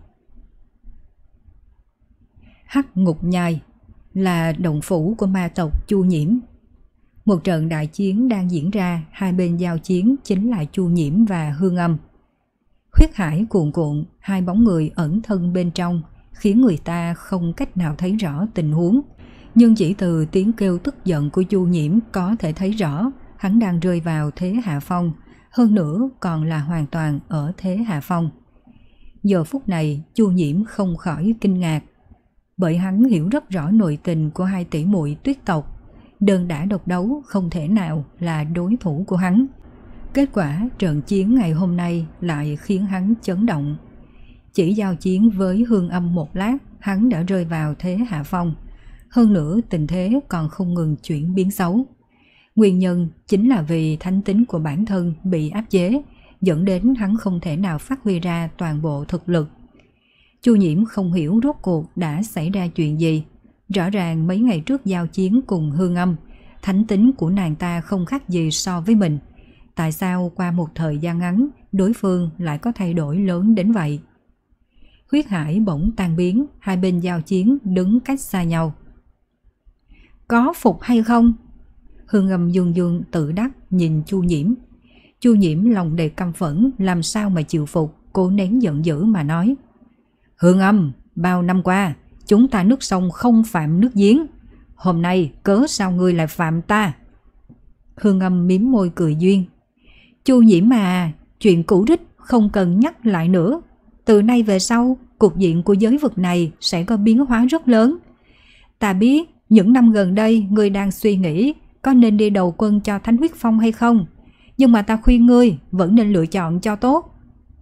Hắc Ngục Nhai là động phủ của ma tộc Chu Nhiễm. Một trận đại chiến đang diễn ra, hai bên giao chiến chính là Chu Nhiễm và Hương Âm. Huyết hải cuồn cuộn, hai bóng người ẩn thân bên trong, khiến người ta không cách nào thấy rõ tình huống. Nhưng chỉ từ tiếng kêu tức giận của Chu Nhiễm có thể thấy rõ hắn đang rơi vào thế hạ phong, hơn nữa còn là hoàn toàn ở thế hạ phong. Giờ phút này Chu Nhiễm không khỏi kinh ngạc, bởi hắn hiểu rất rõ nội tình của hai tỷ muội Tuyết tộc. Đơn đả độc đấu không thể nào là đối thủ của hắn. Kết quả trận chiến ngày hôm nay lại khiến hắn chấn động. Chỉ giao chiến với Hương Âm một lát, hắn đã rơi vào thế hạ phong. Hơn nữa tình thế còn không ngừng chuyển biến xấu. Nguyên nhân chính là vì thánh tính của bản thân bị áp chế, dẫn đến hắn không thể nào phát huy ra toàn bộ thực lực. Chu Nhiễm không hiểu rốt cuộc đã xảy ra chuyện gì. Rõ ràng mấy ngày trước giao chiến cùng Hương Âm, thánh tính của nàng ta không khác gì so với mình. Tại sao qua một thời gian ngắn, đối phương lại có thay đổi lớn đến vậy? Huyết hải bỗng tan biến, hai bên giao chiến đứng cách xa nhau. "Có phục hay không?" Hương Âm dương dương tự đắc nhìn Chu Nhiễm. Chu Nhiễm lòng đầy căm phẫn, làm sao mà chịu phục, cố nén giận dữ mà nói: "Hương Âm, bao năm qua chúng ta nước sông không phạm nước giếng, hôm nay cớ sao ngươi lại phạm ta?" Hương Âm mím môi cười duyên: "Chu Nhiễm mà, chuyện cũ rích không cần nhắc lại nữa. Từ nay về sau, cục diện của giới vực này sẽ có biến hóa rất lớn. Ta biết những năm gần đây ngươi đang suy nghĩ có nên đi đầu quân cho Thánh Huyết Phong hay không, nhưng mà ta khuyên ngươi vẫn nên lựa chọn cho tốt."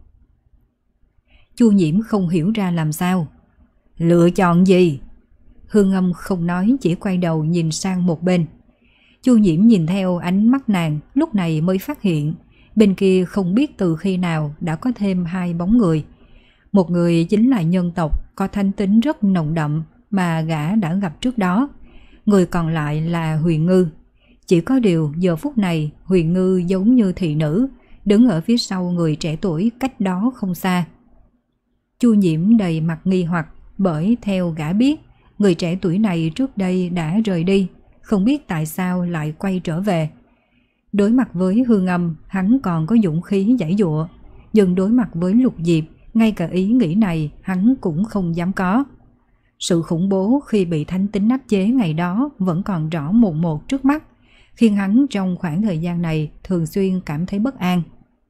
Chu Nhiễm không hiểu ra làm sao. "Lựa chọn gì?" Hương Âm không nói, chỉ quay đầu nhìn sang một bên. Chu Nhiễm nhìn theo ánh mắt nàng, lúc này mới phát hiện Bên kia không biết từ khi nào đã có thêm hai bóng người. Một người chính là nhân tộc có thánh tính rất nồng đậm mà gã đã gặp trước đó. Người còn lại là Huyền Ngư. Chỉ có điều giờ phút này Huyền Ngư giống như thị nữ, đứng ở phía sau người trẻ tuổi cách đó không xa. Chu Nhiễm đầy mặt nghi hoặc, bởi theo gã biết, người trẻ tuổi này trước đây đã rời đi, không biết tại sao lại quay trở về. Đối mặt với Hương Âm, hắn còn có dũng khí giãy giụa, nhưng đối mặt với Lục Diệp, ngay cả ý nghĩ này hắn cũng không dám có. Sự khủng bố khi bị thánh tính áp chế ngày đó vẫn còn rõ mồn một trước mắt, khiến hắn trong khoảng thời gian này thường xuyên cảm thấy bất an.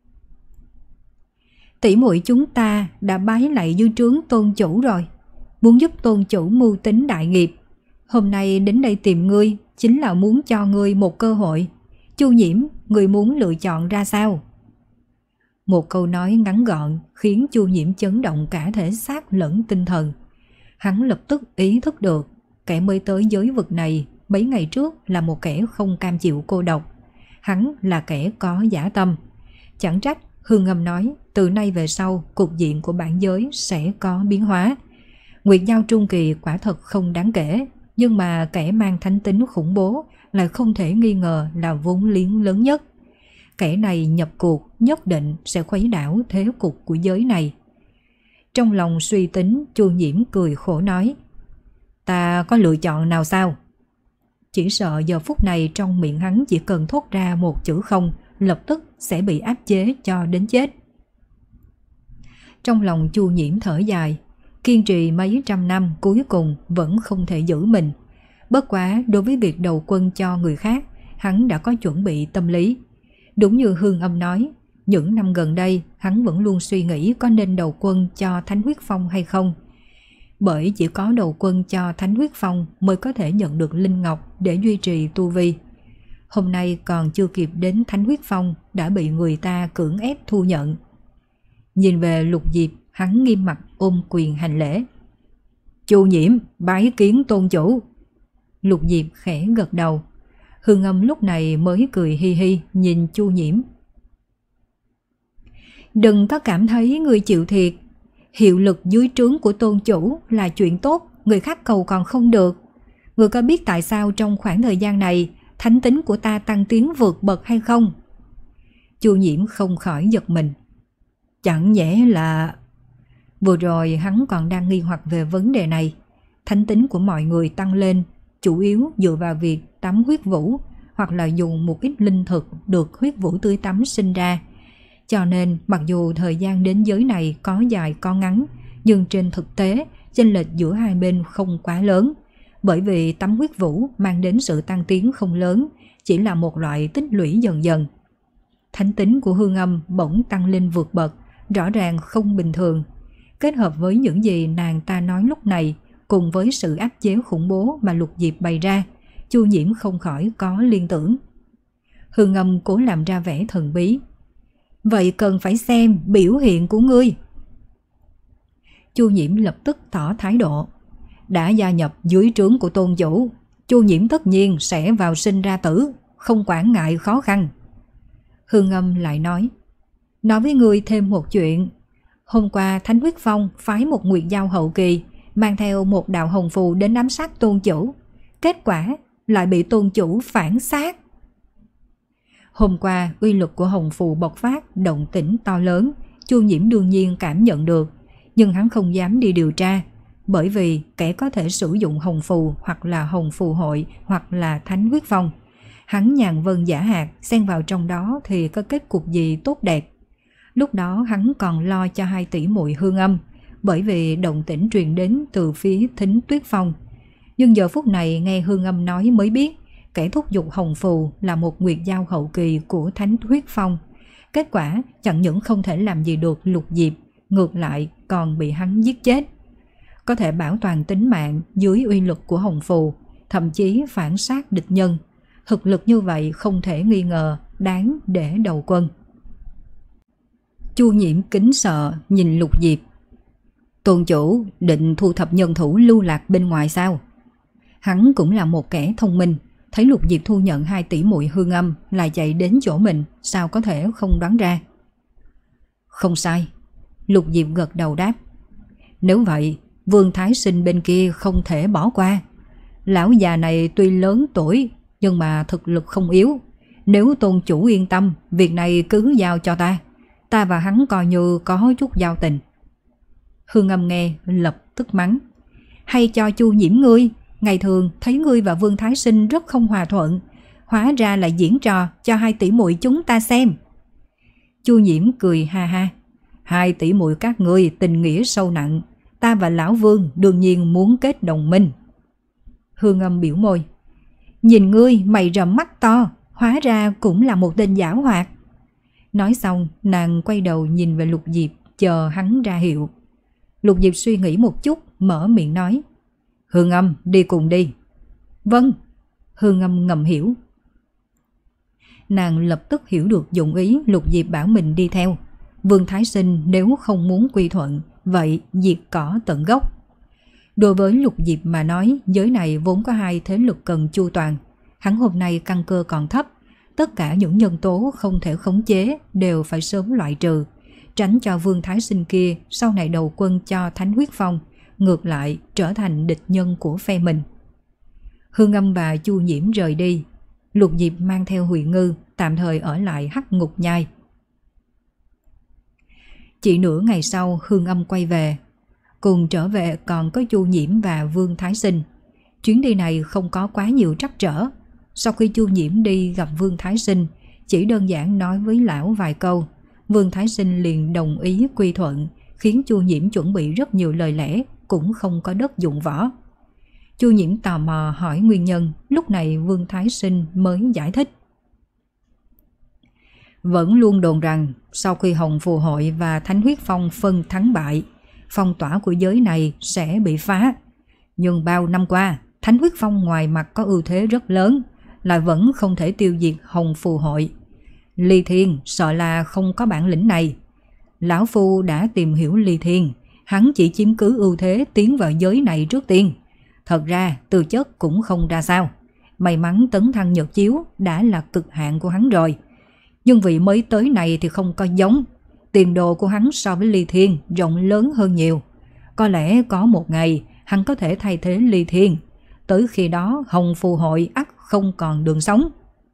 Tỷ muội chúng ta đã bái lạy dưới trướng tôn chủ rồi, muốn giúp tôn chủ mưu tính đại nghiệp. Hôm nay đến đây tìm ngươi chính là muốn cho ngươi một cơ hội. Chu Nhiễm, ngươi muốn lựa chọn ra sao? Một câu nói ngắn gọn khiến Chu Nhiễm chấn động cả thể xác lẫn tinh thần. Hắn lập tức ý thức được, kẻ mới tới giới vực này mấy ngày trước là một kẻ không cam chịu cô độc. Hắn là kẻ có dã tâm. Chẳng trách Hương Âm nói từ nay về sau cục diện của bản giới sẽ có biến hóa. Nguyệt Giao trung kỳ quả thật không đáng kể, nhưng mà kẻ mang thánh tính khủng bố lại không thể nghi ngờ là vốn liếng lớn nhất. Kẻ này nhập cuộc nhất định sẽ khuấy đảo thế cục của giới này. Trong lòng suy tính, Chu Nhiễm cười khổ nói: Ta có lựa chọn nào sao? Chỉ sợ giờ phút này trong miệng hắn chỉ cần thốt ra một chữ không, lập tức sẽ bị áp chế cho đến chết. Trong lòng Chu Nhiễm thở dài, kiên trì mấy trăm năm cuối cùng vẫn không thể giữ mình. Bất quá đối với việc đầu quân cho người khác, hắn đã có chuẩn bị tâm lý. Đúng như Hương Âm nói, những năm gần đây hắn vẫn luôn suy nghĩ có nên đầu quân cho Thánh Huyết Phong hay không. Bởi chỉ có đầu quân cho Thánh Huyết Phong mới có thể nhận được linh ngọc để duy trì tu vi. Hôm nay còn chưa kịp đến Thánh Huyết Phong đã bị người ta cưỡng ép thu nhận. Nhìn về Lục Diệp, hắn nghiêm mặt ôm quyền hành lễ. Chu Nhiễm bái kiến tôn chủ. Lục Diệp khẽ gật đầu. Hương Âm lúc này mới cười hi hi nhìn Chu Nhiễm. Đừng có cảm thấy người chịu thiệt. Hiệu lực dưới trướng của tôn chủ là chuyện tốt, người khác cầu còn không được. Người có biết tại sao trong khoảng thời gian này thánh tính của ta tăng tiến vượt bậc hay không? Chu Nhiễm không khỏi giật mình. Chẳng nhẽ là... Vừa rồi hắn còn đang nghi hoặc về vấn đề này. Thánh tính của mọi người tăng lên chủ yếu dựa vào việc tắm huyết vũ, hoặc là dùng một ít linh thực được huyết vũ tưới tắm sinh ra. Cho nên mặc dù thời gian đến giới này có dài có ngắn, nhưng trên thực tế chênh lệch giữa hai bên không quá lớn. Bởi vì tắm huyết vũ mang đến sự tăng tiến không lớn, chỉ là một loại tích lũy dần dần. Thánh tính của Hương Âm bỗng tăng lên vượt bậc, rõ ràng không bình thường. Kết hợp với những gì nàng ta nói lúc này, cùng với sự áp chế khủng bố mà Lục Diệp bày ra, Chu Nhiễm không khỏi có liên tưởng. Hương Âm cố làm ra vẻ thần bí. Vậy cần phải xem biểu hiện của ngươi. Chu Nhiễm lập tức tỏ thái độ. Đã gia nhập dưới trướng của tôn chủ, Chu Nhiễm tất nhiên sẽ vào sinh ra tử, không quản ngại khó khăn. Hương Âm lại nói. Nói với ngươi thêm một chuyện. Hôm qua Thánh Huyết Phong phái một Nguyệt Giao hậu kỳ mang theo một đạo hồng phù đến ám sát tôn chủ. Kết quả lại bị tôn chủ phản sát. Hôm qua uy lực của hồng phù bộc phát, động tĩnh to lớn, Chu Nhiễm đương nhiên cảm nhận được, nhưng hắn không dám đi điều tra, bởi vì kẻ có thể sử dụng hồng phù hoặc là hồng phù hội hoặc là Thánh Huyết Phong. Hắn nhàn vân giả hạt xen vào trong đó thì có kết cục gì tốt đẹp. Lúc đó hắn còn lo cho hai tỷ muội Hương Âm, bởi vì động tĩnh truyền đến từ phía Thính Tuyết Phong. Nhưng giờ phút này nghe Hương Âm nói mới biết, kẻ thúc giục hồng phù là một Nguyệt Giao hậu kỳ của Thánh Huyết Phong. Kết quả chẳng những không thể làm gì được Lục Diệp, ngược lại còn bị hắn giết chết. Có thể bảo toàn tính mạng dưới uy lực của hồng phù, thậm chí phản sát địch nhân. Thực lực như vậy không thể nghi ngờ đáng để đầu quân. Chu Nhiễm kính sợ nhìn Lục Diệp. Tôn chủ định thu thập nhân thủ lưu lạc bên ngoài sao? Hắn cũng là một kẻ thông minh, Thấy Lục Diệp thu nhận hai tỷ muội Hương Âm lại chạy đến chỗ mình, sao có thể không đoán ra. Không sai, Lục Diệp gật đầu đáp. Nếu vậy, Vương Thái Sinh bên kia không thể bỏ qua. Lão già này tuy lớn tuổi nhưng mà thực lực không yếu. Nếu tôn chủ yên tâm, việc này cứ giao cho ta. Ta và hắn coi như có chút giao tình. Hương Âm nghe lập tức mắng. Hay cho Chu Nhiễm ngươi, ngày thường thấy ngươi và Vương Thái Sinh rất không hòa thuận, hóa ra là diễn trò cho hai tỷ muội chúng ta xem. Chu Nhiễm cười ha ha. Hai tỷ muội các ngươi tình nghĩa sâu nặng, ta và lão Vương đương nhiên muốn kết đồng minh. Hương Âm biểu môi. Nhìn ngươi mày rậm mắt to, hóa ra cũng là một tên giảo hoạt. Nói xong, nàng quay đầu nhìn về Lục Diệp, chờ hắn ra hiệu. Lục Diệp suy nghĩ một chút, mở miệng nói. Hương Âm, đi cùng đi. Vâng. Hương Âm ngầm hiểu. Nàng lập tức hiểu được dụng ý Lục Diệp bảo mình đi theo. Vương Thái Sinh nếu không muốn quy thuận, vậy diệt cỏ tận gốc. Đối với Lục Diệp mà nói, giới này vốn có hai thế lực cần chu toàn. Hắn hôm nay căn cơ còn thấp, tất cả những nhân tố không thể khống chế đều phải sớm loại trừ, tránh cho Vương Thái Sinh kia sau này đầu quân cho Thánh Huyết Phong, ngược lại trở thành địch nhân của phe mình. Hương Âm và Chu Nhiễm rời đi, Lục Diệp mang theo Huyền Ngư tạm thời ở lại Hắc Ngục Nhai. Chỉ nửa ngày sau, Hương Âm quay về. Cùng trở về còn có Chu Nhiễm và Vương Thái Sinh. Chuyến đi này không có quá nhiều trắc trở. Sau khi Chu Nhiễm đi gặp Vương Thái Sinh, chỉ đơn giản nói với lão vài câu, Vương Thái Sinh liền đồng ý quy thuận, khiến Chu Nhiễm chuẩn bị rất nhiều lời lẽ, cũng không có đất dụng võ. Chu Nhiễm tò mò hỏi nguyên nhân, lúc này Vương Thái Sinh mới giải thích. Vẫn luôn đồn rằng sau khi Hồng Phù Hội và Thánh Huyết Phong phân thắng bại, phong tỏa của giới này sẽ bị phá. Nhưng bao năm qua, Thánh Huyết Phong ngoài mặt có ưu thế rất lớn, lại vẫn không thể tiêu diệt Hồng Phù Hội. Ly Thiên sợ là không có bản lĩnh này. Lão Phu đã tìm hiểu Ly Thiên, hắn chỉ chiếm cứ ưu thế tiến vào giới này trước tiên. Thật ra tư chất cũng không ra sao. May mắn tấn thăng nhật chiếu đã là cực hạn của hắn rồi. Nhưng vị mới tới này thì không có giống. Tiền đồ của hắn so với Ly Thiên rộng lớn hơn nhiều. Có lẽ có một ngày hắn có thể thay thế Ly Thiên. Tới khi đó Hồng Phù Hội ắt không còn đường sống.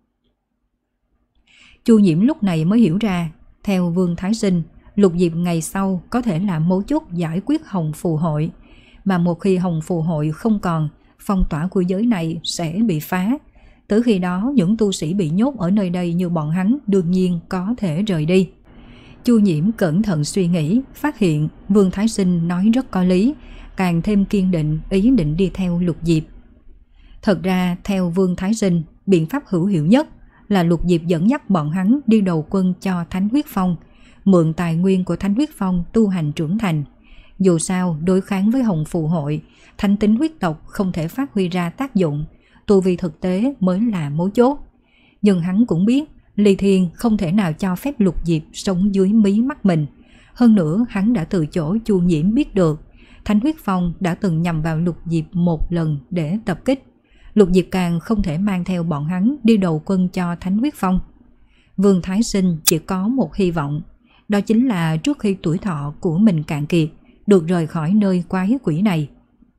Chu Nhiễm lúc này mới hiểu ra, theo Vương Thái Sinh, Lục Diệp ngày sau có thể là mấu chốt giải quyết Hồng Phù Hội. Mà một khi Hồng Phù Hội không còn, phong tỏa của giới này sẽ bị phá. Tới khi đó những tu sĩ bị nhốt ở nơi đây như bọn hắn đương nhiên có thể rời đi. Chu Nhiễm cẩn thận suy nghĩ, phát hiện Vương Thái Sinh nói rất có lý, càng thêm kiên định ý định đi theo Lục Diệp. Thật ra theo Vương Thái Sinh, biện pháp hữu hiệu nhất là Lục Diệp dẫn dắt bọn hắn đi đầu quân cho Thánh Huyết Phong, mượn tài nguyên của Thánh Huyết Phong tu hành trưởng thành. Dù sao đối kháng với Hồng Phù Hội, thánh tính huyết tộc không thể phát huy ra tác dụng, tu vi thực tế mới là mấu chốt. Nhưng hắn cũng biết Ly Thiên không thể nào cho phép Lục Diệp sống dưới mí mắt mình. Hơn nữa hắn đã từ chỗ Chu Nhiễm biết được Thánh Huyết Phong đã từng nhằm vào Lục Diệp một lần để tập kích. Lục Diệp càng không thể mang theo bọn hắn đi đầu quân cho Thánh Huyết Phong. Vương Thái Sinh chỉ có một hy vọng, đó chính là trước khi tuổi thọ của mình cạn kiệt, được rời khỏi nơi quái quỷ này.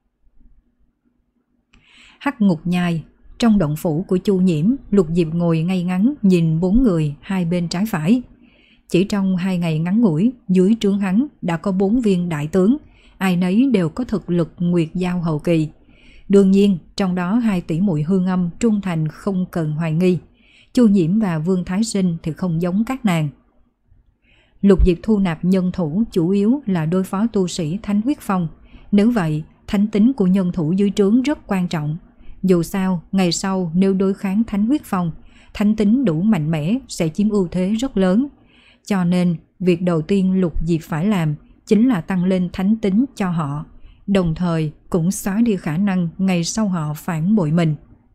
Hắc Ngục Nhai, trong động phủ của Chu Nhiễm, Lục Diệp ngồi ngay ngắn nhìn bốn người hai bên trái phải. Chỉ trong hai ngày ngắn ngủi, dưới trướng hắn đã có bốn viên đại tướng, ai nấy đều có thực lực nguyệt giao hậu kỳ. Đương nhiên, trong đó hai tỷ muội Hương Âm trung thành không cần hoài nghi. Chu Nhiễm và Vương Thái Sinh thì không giống các nàng. Lục Diệp thu nạp nhân thủ chủ yếu là đối phó tu sĩ Thánh Huyết Phong. Nếu vậy, thánh tính của nhân thủ dưới trướng rất quan trọng. Dù sao, ngày sau nếu đối kháng Thánh Huyết Phong, thánh tính đủ mạnh mẽ sẽ chiếm ưu thế rất lớn. Cho nên, việc đầu tiên Lục Diệp phải làm chính là tăng lên thánh tính cho họ, đồng thời cũng xóa đi khả năng ngày sau họ phản bội mình.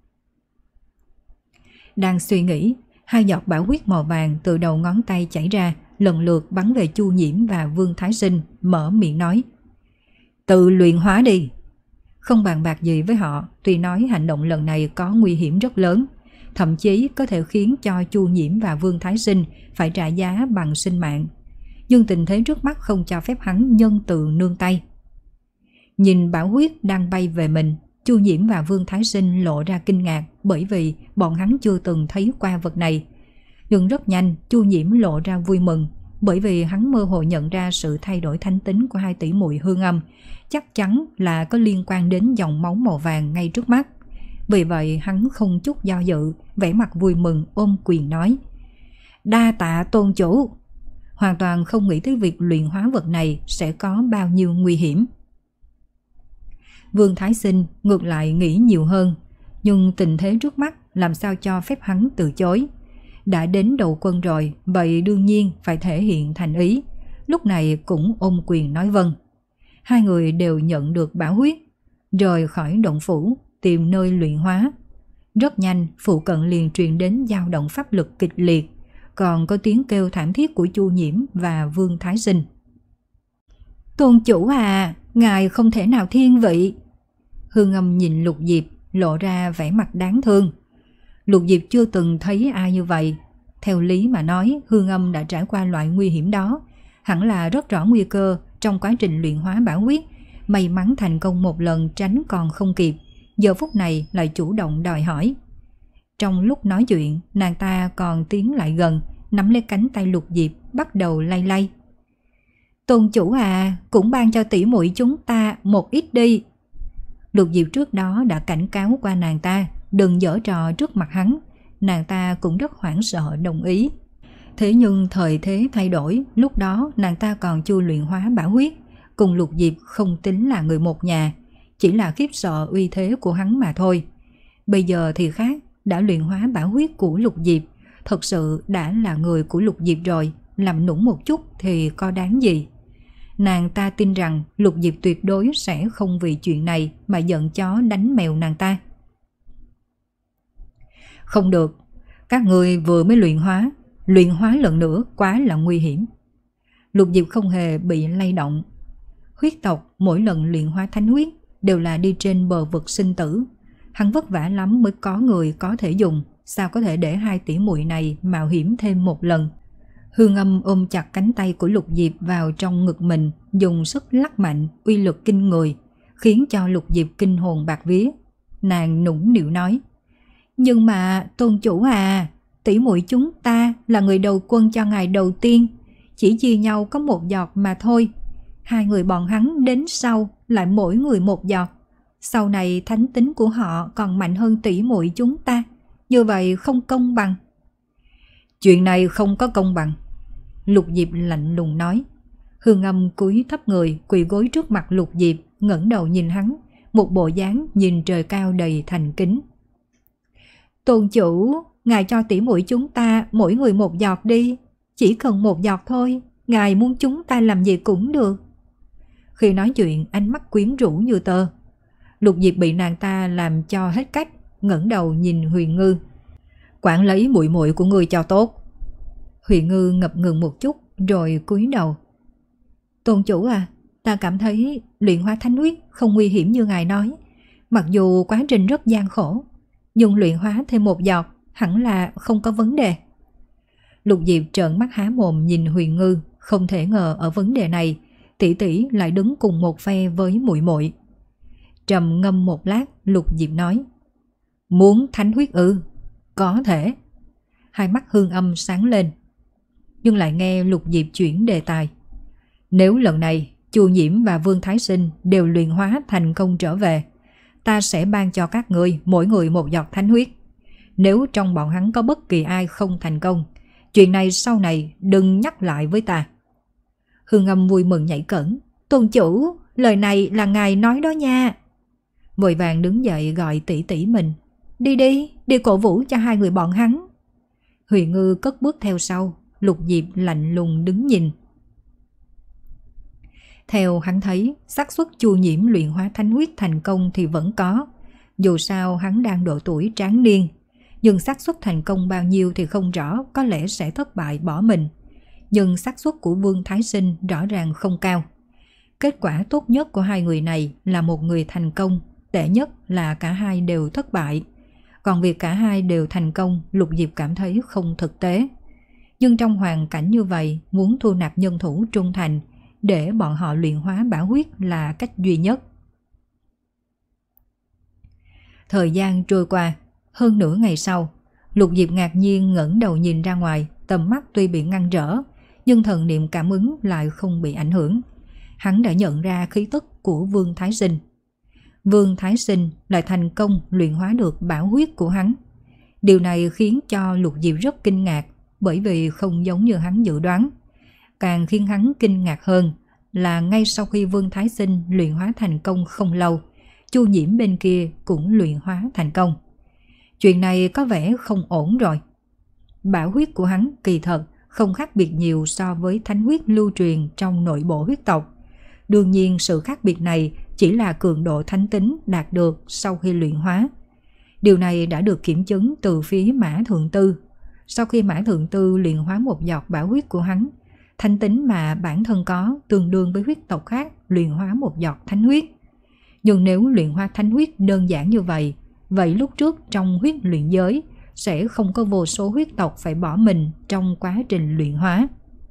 Đang suy nghĩ, hai giọt bảo huyết màu vàng từ đầu ngón tay chảy ra, lần lượt bắn về Chu Nhiễm và Vương Thái Sinh, mở miệng nói: Tự luyện hóa đi. Không bàn bạc gì với họ, tuy nói hành động lần này có nguy hiểm rất lớn, thậm chí có thể khiến cho Chu Nhiễm và Vương Thái Sinh phải trả giá bằng sinh mạng. Nhưng tình thế trước mắt không cho phép hắn nhân từ nương tay. Nhìn bảo huyết đang bay về mình, Chu Nhiễm và Vương Thái Sinh lộ ra kinh ngạc bởi vì bọn hắn chưa từng thấy qua vật này. Nhưng rất nhanh Chu Nhiễm lộ ra vui mừng bởi vì hắn mơ hồ nhận ra sự thay đổi thánh tính của hai tỷ muội Hương Âm chắc chắn là có liên quan đến dòng máu màu vàng ngay trước mắt. Vì vậy hắn không chút do dự, vẻ mặt vui mừng ôm quyền nói: đa tạ tôn chủ. Hoàn toàn không nghĩ tới việc luyện hóa vật này sẽ có bao nhiêu nguy hiểm. Vương Thái Sinh ngược lại nghĩ nhiều hơn, nhưng tình thế trước mắt làm sao cho phép hắn từ chối. Đã đến đầu quân rồi, vậy đương nhiên phải thể hiện thành ý. Lúc này cũng ôm quyền nói vâng. Hai người đều nhận được bảo huyết, rời khỏi động phủ tìm nơi luyện hóa. Rất nhanh phụ cận liền truyền đến dao động pháp lực kịch liệt, còn có tiếng kêu thảm thiết của Chu Nhiễm và Vương Thái Sinh. Tôn chủ à, ngài không thể nào thiên vị. Hương Âm nhìn Lục Diệp lộ ra vẻ mặt đáng thương. Lục Diệp chưa từng thấy ai như vậy. Theo lý mà nói, Hương Âm đã trải qua loại nguy hiểm đó, hẳn là rất rõ nguy cơ trong quá trình luyện hóa bảo huyết. May mắn thành công một lần tránh còn không kịp, giờ phút này lại chủ động đòi hỏi. Trong lúc nói chuyện, nàng ta còn tiến lại gần, nắm lấy cánh tay Lục Diệp, bắt đầu lay lay. Tôn chủ à, cũng ban cho tỷ muội chúng ta một ít đi. Lục Diệp trước đó đã cảnh cáo qua nàng ta đừng giở trò trước mặt hắn, nàng ta cũng rất hoảng sợ đồng ý. Thế nhưng thời thế thay đổi, lúc đó nàng ta còn chưa luyện hóa bảo huyết, cùng Lục Diệp không tính là người một nhà, chỉ là khiếp sợ uy thế của hắn mà thôi. Bây giờ thì khác, đã luyện hóa bảo huyết của Lục Diệp, thật sự đã là người của Lục Diệp rồi, làm nũng một chút thì có đáng gì. Nàng ta tin rằng Lục Diệp tuyệt đối sẽ không vì chuyện này mà giận chó đánh mèo nàng ta. Không được, các người vừa mới luyện hóa, luyện hóa lần nữa quá là nguy hiểm. Lục Diệp không hề bị lay động. Huyết tộc mỗi lần luyện hóa thánh huyết đều là đi trên bờ vực sinh tử. Hắn vất vả lắm mới có người có thể dùng, sao có thể để hai tỷ muội này mạo hiểm thêm một lần. Hương Âm ôm chặt cánh tay của Lục Diệp vào trong ngực mình, dùng sức lắc mạnh, uy lực kinh người, khiến cho Lục Diệp kinh hồn bạt vía. Nàng nũng nịu nói: nhưng mà tôn chủ à, tỷ muội chúng ta là người đầu quân cho ngài đầu tiên, chỉ chia nhau có một giọt mà thôi. Hai người bọn hắn đến sau lại mỗi người một giọt. Sau này thánh tính của họ còn mạnh hơn tỷ muội chúng ta, như vậy không công bằng. Chuyện này không có công bằng, Lục Diệp lạnh lùng nói. Hương Âm cúi thấp người quỳ gối trước mặt Lục Diệp, ngẩng đầu nhìn hắn, một bộ dáng nhìn trời cao đầy thành kính. Tôn chủ, ngài cho tỷ muội chúng ta mỗi người một giọt đi, chỉ cần một giọt thôi, ngài muốn chúng ta làm gì cũng được. Khi nói chuyện, ánh mắt quyến rũ như tơ. Lục Diệp bị nàng ta làm cho hết cách, ngẩng đầu nhìn Huyền Ngư. Quản lấy muội muội của ngươi cho tốt. Huyền Ngư ngập ngừng một chút rồi cúi đầu. Tôn chủ à, ta cảm thấy luyện hóa thánh huyết không nguy hiểm như ngài nói. Mặc dù quá trình rất gian khổ, nhưng luyện hóa thêm một giọt hẳn là không có vấn đề. Lục Diệp trợn mắt há mồm nhìn Huyền Ngư, không thể ngờ ở vấn đề này tỷ tỷ lại đứng cùng một phe với muội muội. Trầm ngâm một lát, Lục Diệp nói: muốn thánh huyết ư? Có thể. Hai mắt Hương Âm sáng lên, nhưng lại nghe Lục Diệp chuyển đề tài. Nếu lần này Chu Nhiễm và Vương Thái Sinh đều luyện hóa thành công trở về, ta sẽ ban cho các ngươi mỗi người một giọt thánh huyết. Nếu trong bọn hắn có bất kỳ ai không thành công, chuyện này sau này đừng nhắc lại với ta. Hương Âm vui mừng nhảy cẫng. Tôn chủ, lời này là ngài nói đó nha. Vội vàng đứng dậy gọi tỷ tỷ mình. Đi đi, đi cổ vũ cho hai người bọn hắn. Huyền Ngư cất bước theo sau, Lục Diệp lạnh lùng đứng nhìn. Theo hắn thấy, xác suất Chu Nhiễm luyện hóa thánh huyết thành công thì vẫn có. Dù sao hắn đang độ tuổi tráng niên, nhưng xác suất thành công bao nhiêu thì không rõ, có lẽ sẽ thất bại bỏ mình. Nhưng xác suất của Vương Thái Sinh rõ ràng không cao. Kết quả tốt nhất của hai người này là một người thành công, Tệ nhất là cả hai đều thất bại. Còn việc cả hai đều thành công, Lục Diệp cảm thấy không thực tế. Nhưng trong hoàn cảnh như vậy, muốn thu nạp nhân thủ trung thành để bọn họ luyện hóa bảo huyết là cách duy nhất. Thời gian trôi qua, hơn nửa ngày sau, Lục Diệp ngạc nhiên ngẩng đầu nhìn ra ngoài, tầm mắt tuy bị ngăn trở, nhưng thần niệm cảm ứng lại không bị ảnh hưởng. Hắn đã nhận ra khí tức của Vương Thái Sinh. Vương Thái Sinh lại thành công luyện hóa được bảo huyết của hắn. Điều này khiến cho Lục Diệp rất kinh ngạc, bởi vì không giống như hắn dự đoán. Càng khiến hắn kinh ngạc hơn là ngay sau khi Vương Thái Sinh luyện hóa thành công không lâu, Chu Nhiễm bên kia cũng luyện hóa thành công. Chuyện này có vẻ không ổn rồi. Bảo huyết của hắn kỳ thật không khác biệt nhiều so với thánh huyết lưu truyền trong nội bộ huyết tộc. Đương nhiên sự khác biệt này chỉ là cường độ thánh tính đạt được sau khi luyện hóa. Điều này đã được kiểm chứng từ phía Mã Thượng Tư. Sau khi Mã Thượng Tư luyện hóa một giọt bảo huyết của hắn, thánh tính mà bản thân có tương đương với huyết tộc khác luyện hóa một giọt thánh huyết. Nhưng nếu luyện hóa thánh huyết đơn giản như vậy, vậy lúc trước trong huyết luyện giới sẽ không có vô số huyết tộc phải bỏ mình trong quá trình luyện hóa.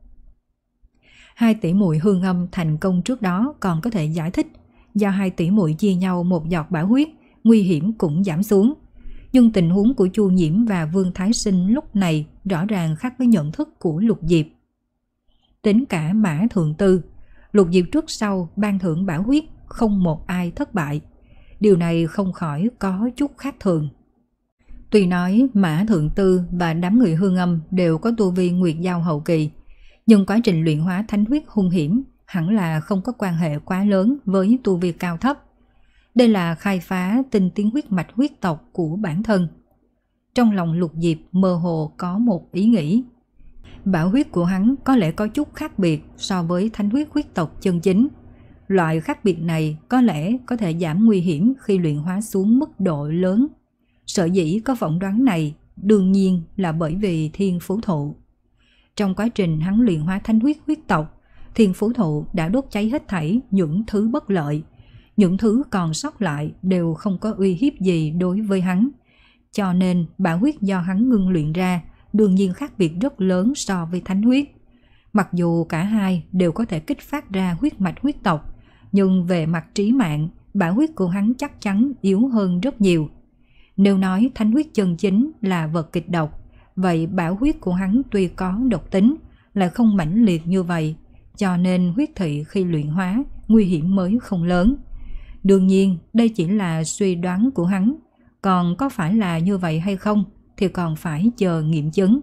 Hai tỷ muội Hương Âm thành công trước đó còn có thể giải thích, do hai tỷ muội chia nhau một giọt bảo huyết, nguy hiểm cũng giảm xuống. Nhưng tình huống của Chu Nhiễm và Vương Thái Sinh lúc này rõ ràng khác với nhận thức của Lục Diệp. Tính cả Mã Thượng Tư, Lục Diệp trước sau ban thưởng bảo huyết không một ai thất bại. Điều này không khỏi có chút khác thường. Tuy nói Mã Thượng Tư và đám người Hương Âm đều có tu vi Nguyệt Giao hậu kỳ, nhưng quá trình luyện hóa thánh huyết hung hiểm hẳn là không có quan hệ quá lớn với tu vi cao thấp. Đây là khai phá tinh tiến huyết mạch huyết tộc của bản thân. Trong lòng Lục Diệp mơ hồ có một ý nghĩ. Bảo huyết của hắn có lẽ có chút khác biệt so với thánh huyết huyết tộc chân chính. Loại khác biệt này có lẽ có thể giảm nguy hiểm khi luyện hóa xuống mức độ lớn. Sở dĩ có phỏng đoán này đương nhiên là bởi vì thiên phú thụ. Trong quá trình hắn luyện hóa thánh huyết huyết tộc, thiên phú thụ đã đốt cháy hết thảy những thứ bất lợi. Những thứ còn sót lại đều không có uy hiếp gì đối với hắn. Cho nên bảo huyết do hắn ngưng luyện ra đương nhiên khác biệt rất lớn so với thánh huyết. Mặc dù cả hai đều có thể kích phát ra huyết mạch huyết tộc, nhưng về mặt trí mạng, bảo huyết của hắn chắc chắn yếu hơn rất nhiều. Nếu nói thánh huyết chân chính là vật kịch độc, vậy bảo huyết của hắn tuy có độc tính, lại không mãnh liệt như vậy, cho nên huyết thị khi luyện hóa, nguy hiểm mới không lớn. Đương nhiên, đây chỉ là suy đoán của hắn, còn có phải là như vậy hay không thì còn phải chờ nghiệm chứng.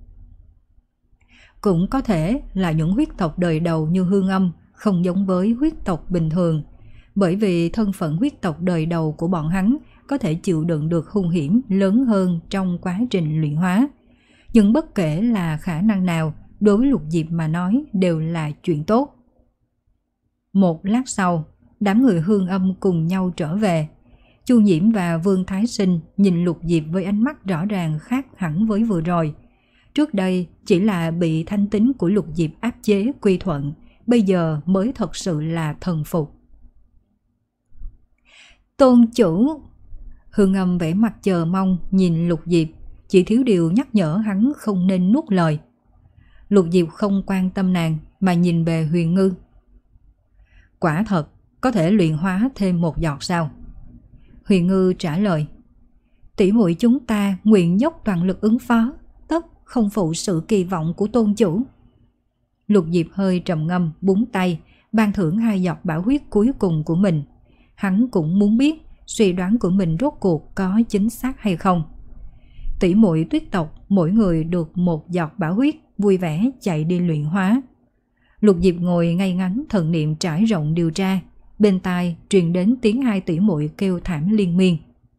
Cũng có thể là những huyết tộc đời đầu như Hương Âm không giống với huyết tộc bình thường, bởi vì thân phận huyết tộc đời đầu của bọn hắn có thể chịu đựng được hung hiểm lớn hơn trong quá trình luyện hóa. Nhưng bất kể là khả năng nào, đối với Lục Diệp mà nói đều là chuyện tốt. Một lát sau, đám người Hương Âm cùng nhau trở về. Chu Nhiễm và Vương Thái Sinh nhìn Lục Diệp với ánh mắt rõ ràng khác hẳn với vừa rồi. Trước đây chỉ là bị thanh tính của Lục Diệp áp chế quy thuận, bây giờ mới thật sự là thần phục. Tôn chủ! Hương Âm vẻ mặt chờ mong nhìn Lục Diệp, chỉ thiếu điều nhắc nhở hắn không nên nuốt lời. Lục Diệp không quan tâm nàng mà nhìn về Huyền Ngư. Quả thật, có thể luyện hóa thêm một giọt sao? Huyền Ngư trả lời. Tỷ muội chúng ta nguyện dốc toàn lực ứng phó, tất không phụ sự kỳ vọng của tôn chủ. Lục Diệp hơi trầm ngâm, búng tay, ban thưởng hai giọt bảo huyết cuối cùng của mình. Hắn cũng muốn biết suy đoán của mình rốt cuộc có chính xác hay không. Tỷ muội Tuyết tộc mỗi người được một giọt bảo huyết, vui vẻ chạy đi luyện hóa. Lục Diệp ngồi ngay ngắn, thần niệm trải rộng điều tra, bên tai truyền đến tiếng hai tỷ muội kêu thảm liên miên.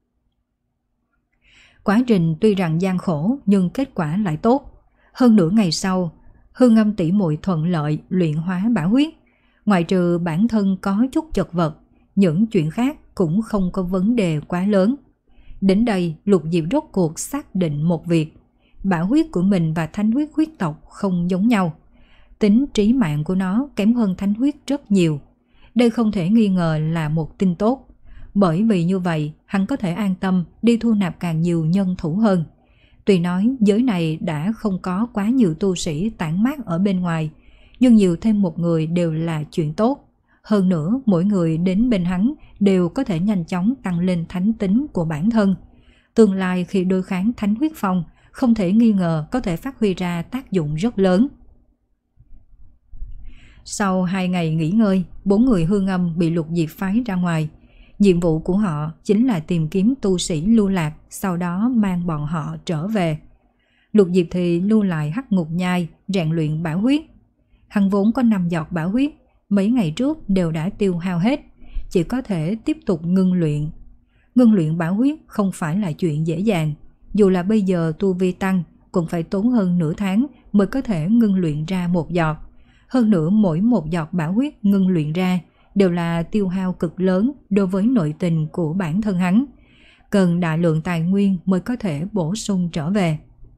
Quá trình tuy rằng gian khổ nhưng kết quả lại tốt. Hơn nửa ngày sau, Hương Âm tỷ muội thuận lợi luyện hóa bảo huyết. Ngoại trừ bản thân có chút chật vật, những chuyện khác cũng không có vấn đề quá lớn. Đến đây, Lục Diệp rốt cuộc xác định một việc. Bảo huyết của mình và thánh huyết huyết tộc không giống nhau. Tính trí mạng của nó kém hơn thánh huyết rất nhiều. Đây không thể nghi ngờ là một tin tốt. Bởi vì như vậy, hắn có thể an tâm đi thu nạp càng nhiều nhân thủ hơn. Tuy nói giới này đã không có quá nhiều tu sĩ tản mát ở bên ngoài, nhưng nhiều thêm một người đều là chuyện tốt. Hơn nữa, mỗi người đến bên hắn đều có thể nhanh chóng tăng lên thánh tính của bản thân. Tương lai khi đối kháng thánh huyết phong, không thể nghi ngờ có thể phát huy ra tác dụng rất lớn. Sau hai ngày nghỉ ngơi, bốn người Hương Âm bị Lục Diệp phái ra ngoài. Nhiệm vụ của họ chính là tìm kiếm tu sĩ lưu lạc, sau đó mang bọn họ trở về. Lục Diệp thì lưu lại Hắc Ngục Nhai, rèn luyện bảo huyết. Hắn vốn có năm giọt bảo huyết, mấy ngày trước đều đã tiêu hao hết, chỉ có thể tiếp tục ngưng luyện. Ngưng luyện bảo huyết không phải là chuyện dễ dàng, dù là bây giờ tu vi tăng cũng phải tốn hơn nửa tháng mới có thể ngưng luyện ra một giọt. Hơn nữa mỗi một giọt bảo huyết ngưng luyện ra đều là tiêu hao cực lớn đối với nội tình của bản thân hắn, cần đại lượng tài nguyên mới có thể bổ sung trở về.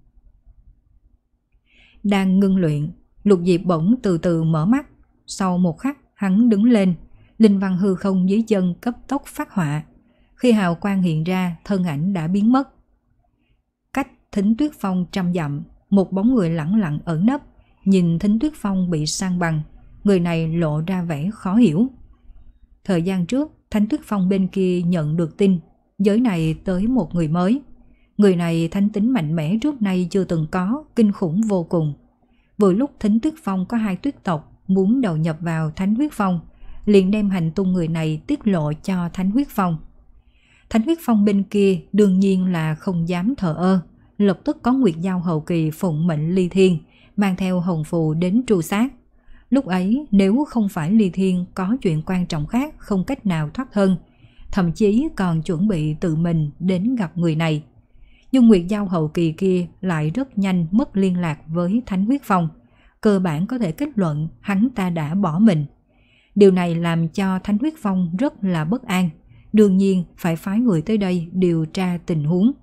Đang ngưng luyện, Lục Diệp bỗng từ từ mở mắt, sau một khắc hắn đứng lên, linh văn hư không dưới chân cấp tốc phát họa. Khi hào quang hiện ra, thân ảnh đã biến mất. Cách Thính Tuyết Phong trăm dặm, một bóng người lẳng lặng ẩn nấp, nhìn Thính Tuyết Phong bị san bằng, người này lộ ra vẻ khó hiểu. Thời gian trước, Thánh Tuyết Phong bên kia nhận được tin, giới này tới một người mới. Người này thánh tính mạnh mẽ trước nay chưa từng có, kinh khủng vô cùng. Vừa lúc Thính Tuyết Phong có hai tuyết tộc muốn đầu nhập vào Thánh Huyết Phong, liền đem hành tung người này tiết lộ cho Thánh Huyết Phong. Thánh Huyết Phong bên kia đương nhiên là không dám thờ ơ, lập tức có Nguyệt Giao hậu kỳ phụng mệnh Ly Thiên, mang theo hồng phù đến tru sát. Lúc ấy nếu không phải Ly Thiên có chuyện quan trọng khác không cách nào thoát thân, thậm chí còn chuẩn bị tự mình đến gặp người này. Nhưng Nguyệt Giao hậu kỳ kia lại rất nhanh mất liên lạc với Thánh Huyết Phong, cơ bản có thể kết luận hắn ta đã bỏ mình. Điều này làm cho Thánh Huyết Phong rất là bất an, đương nhiên phải phái người tới đây điều tra tình huống.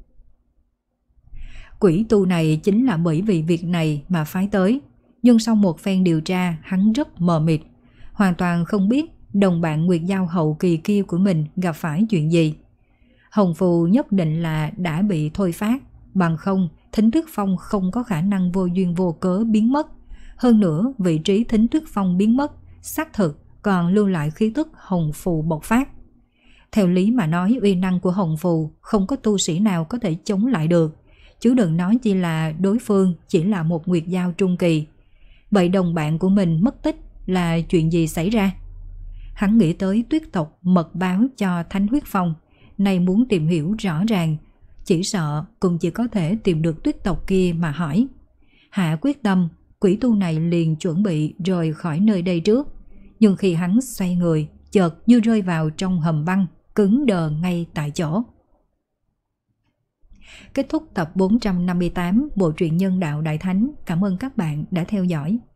Quỷ tu này chính là bởi vì việc này mà phái tới, nhưng sau một phen điều tra hắn rất mờ mịt, hoàn toàn không biết đồng bạn Nguyệt Giao hậu kỳ kia của mình gặp phải chuyện gì. Hồng phù nhất định là đã bị thôi phát, bằng không Thính Tuyết Phong không có khả năng vô duyên vô cớ biến mất. Hơn nữa vị trí Thính Tuyết Phong biến mất xác thực còn lưu lại khí tức hồng phù bộc phát. Theo lý mà nói, uy năng của hồng phù không có tu sĩ nào có thể chống lại được, chứ đừng nói chỉ là đối phương chỉ là một Nguyệt Giao trung kỳ. Vậy đồng bạn của mình mất tích là chuyện gì xảy ra? Hắn nghĩ tới tuyết tộc mật báo cho Thánh Huyết Phong, này muốn tìm hiểu rõ ràng, chỉ sợ cũng chỉ có thể tìm được tuyết tộc kia mà hỏi. Hạ quyết tâm, quỷ tu này liền chuẩn bị rời khỏi nơi đây trước, nhưng khi hắn xoay người, chợt như rơi vào trong hầm băng, cứng đờ ngay tại chỗ. Kết thúc tập bốn trăm năm mươi tám bộ truyện Nhân Đạo Đại Thánh. Cảm ơn các bạn đã theo dõi.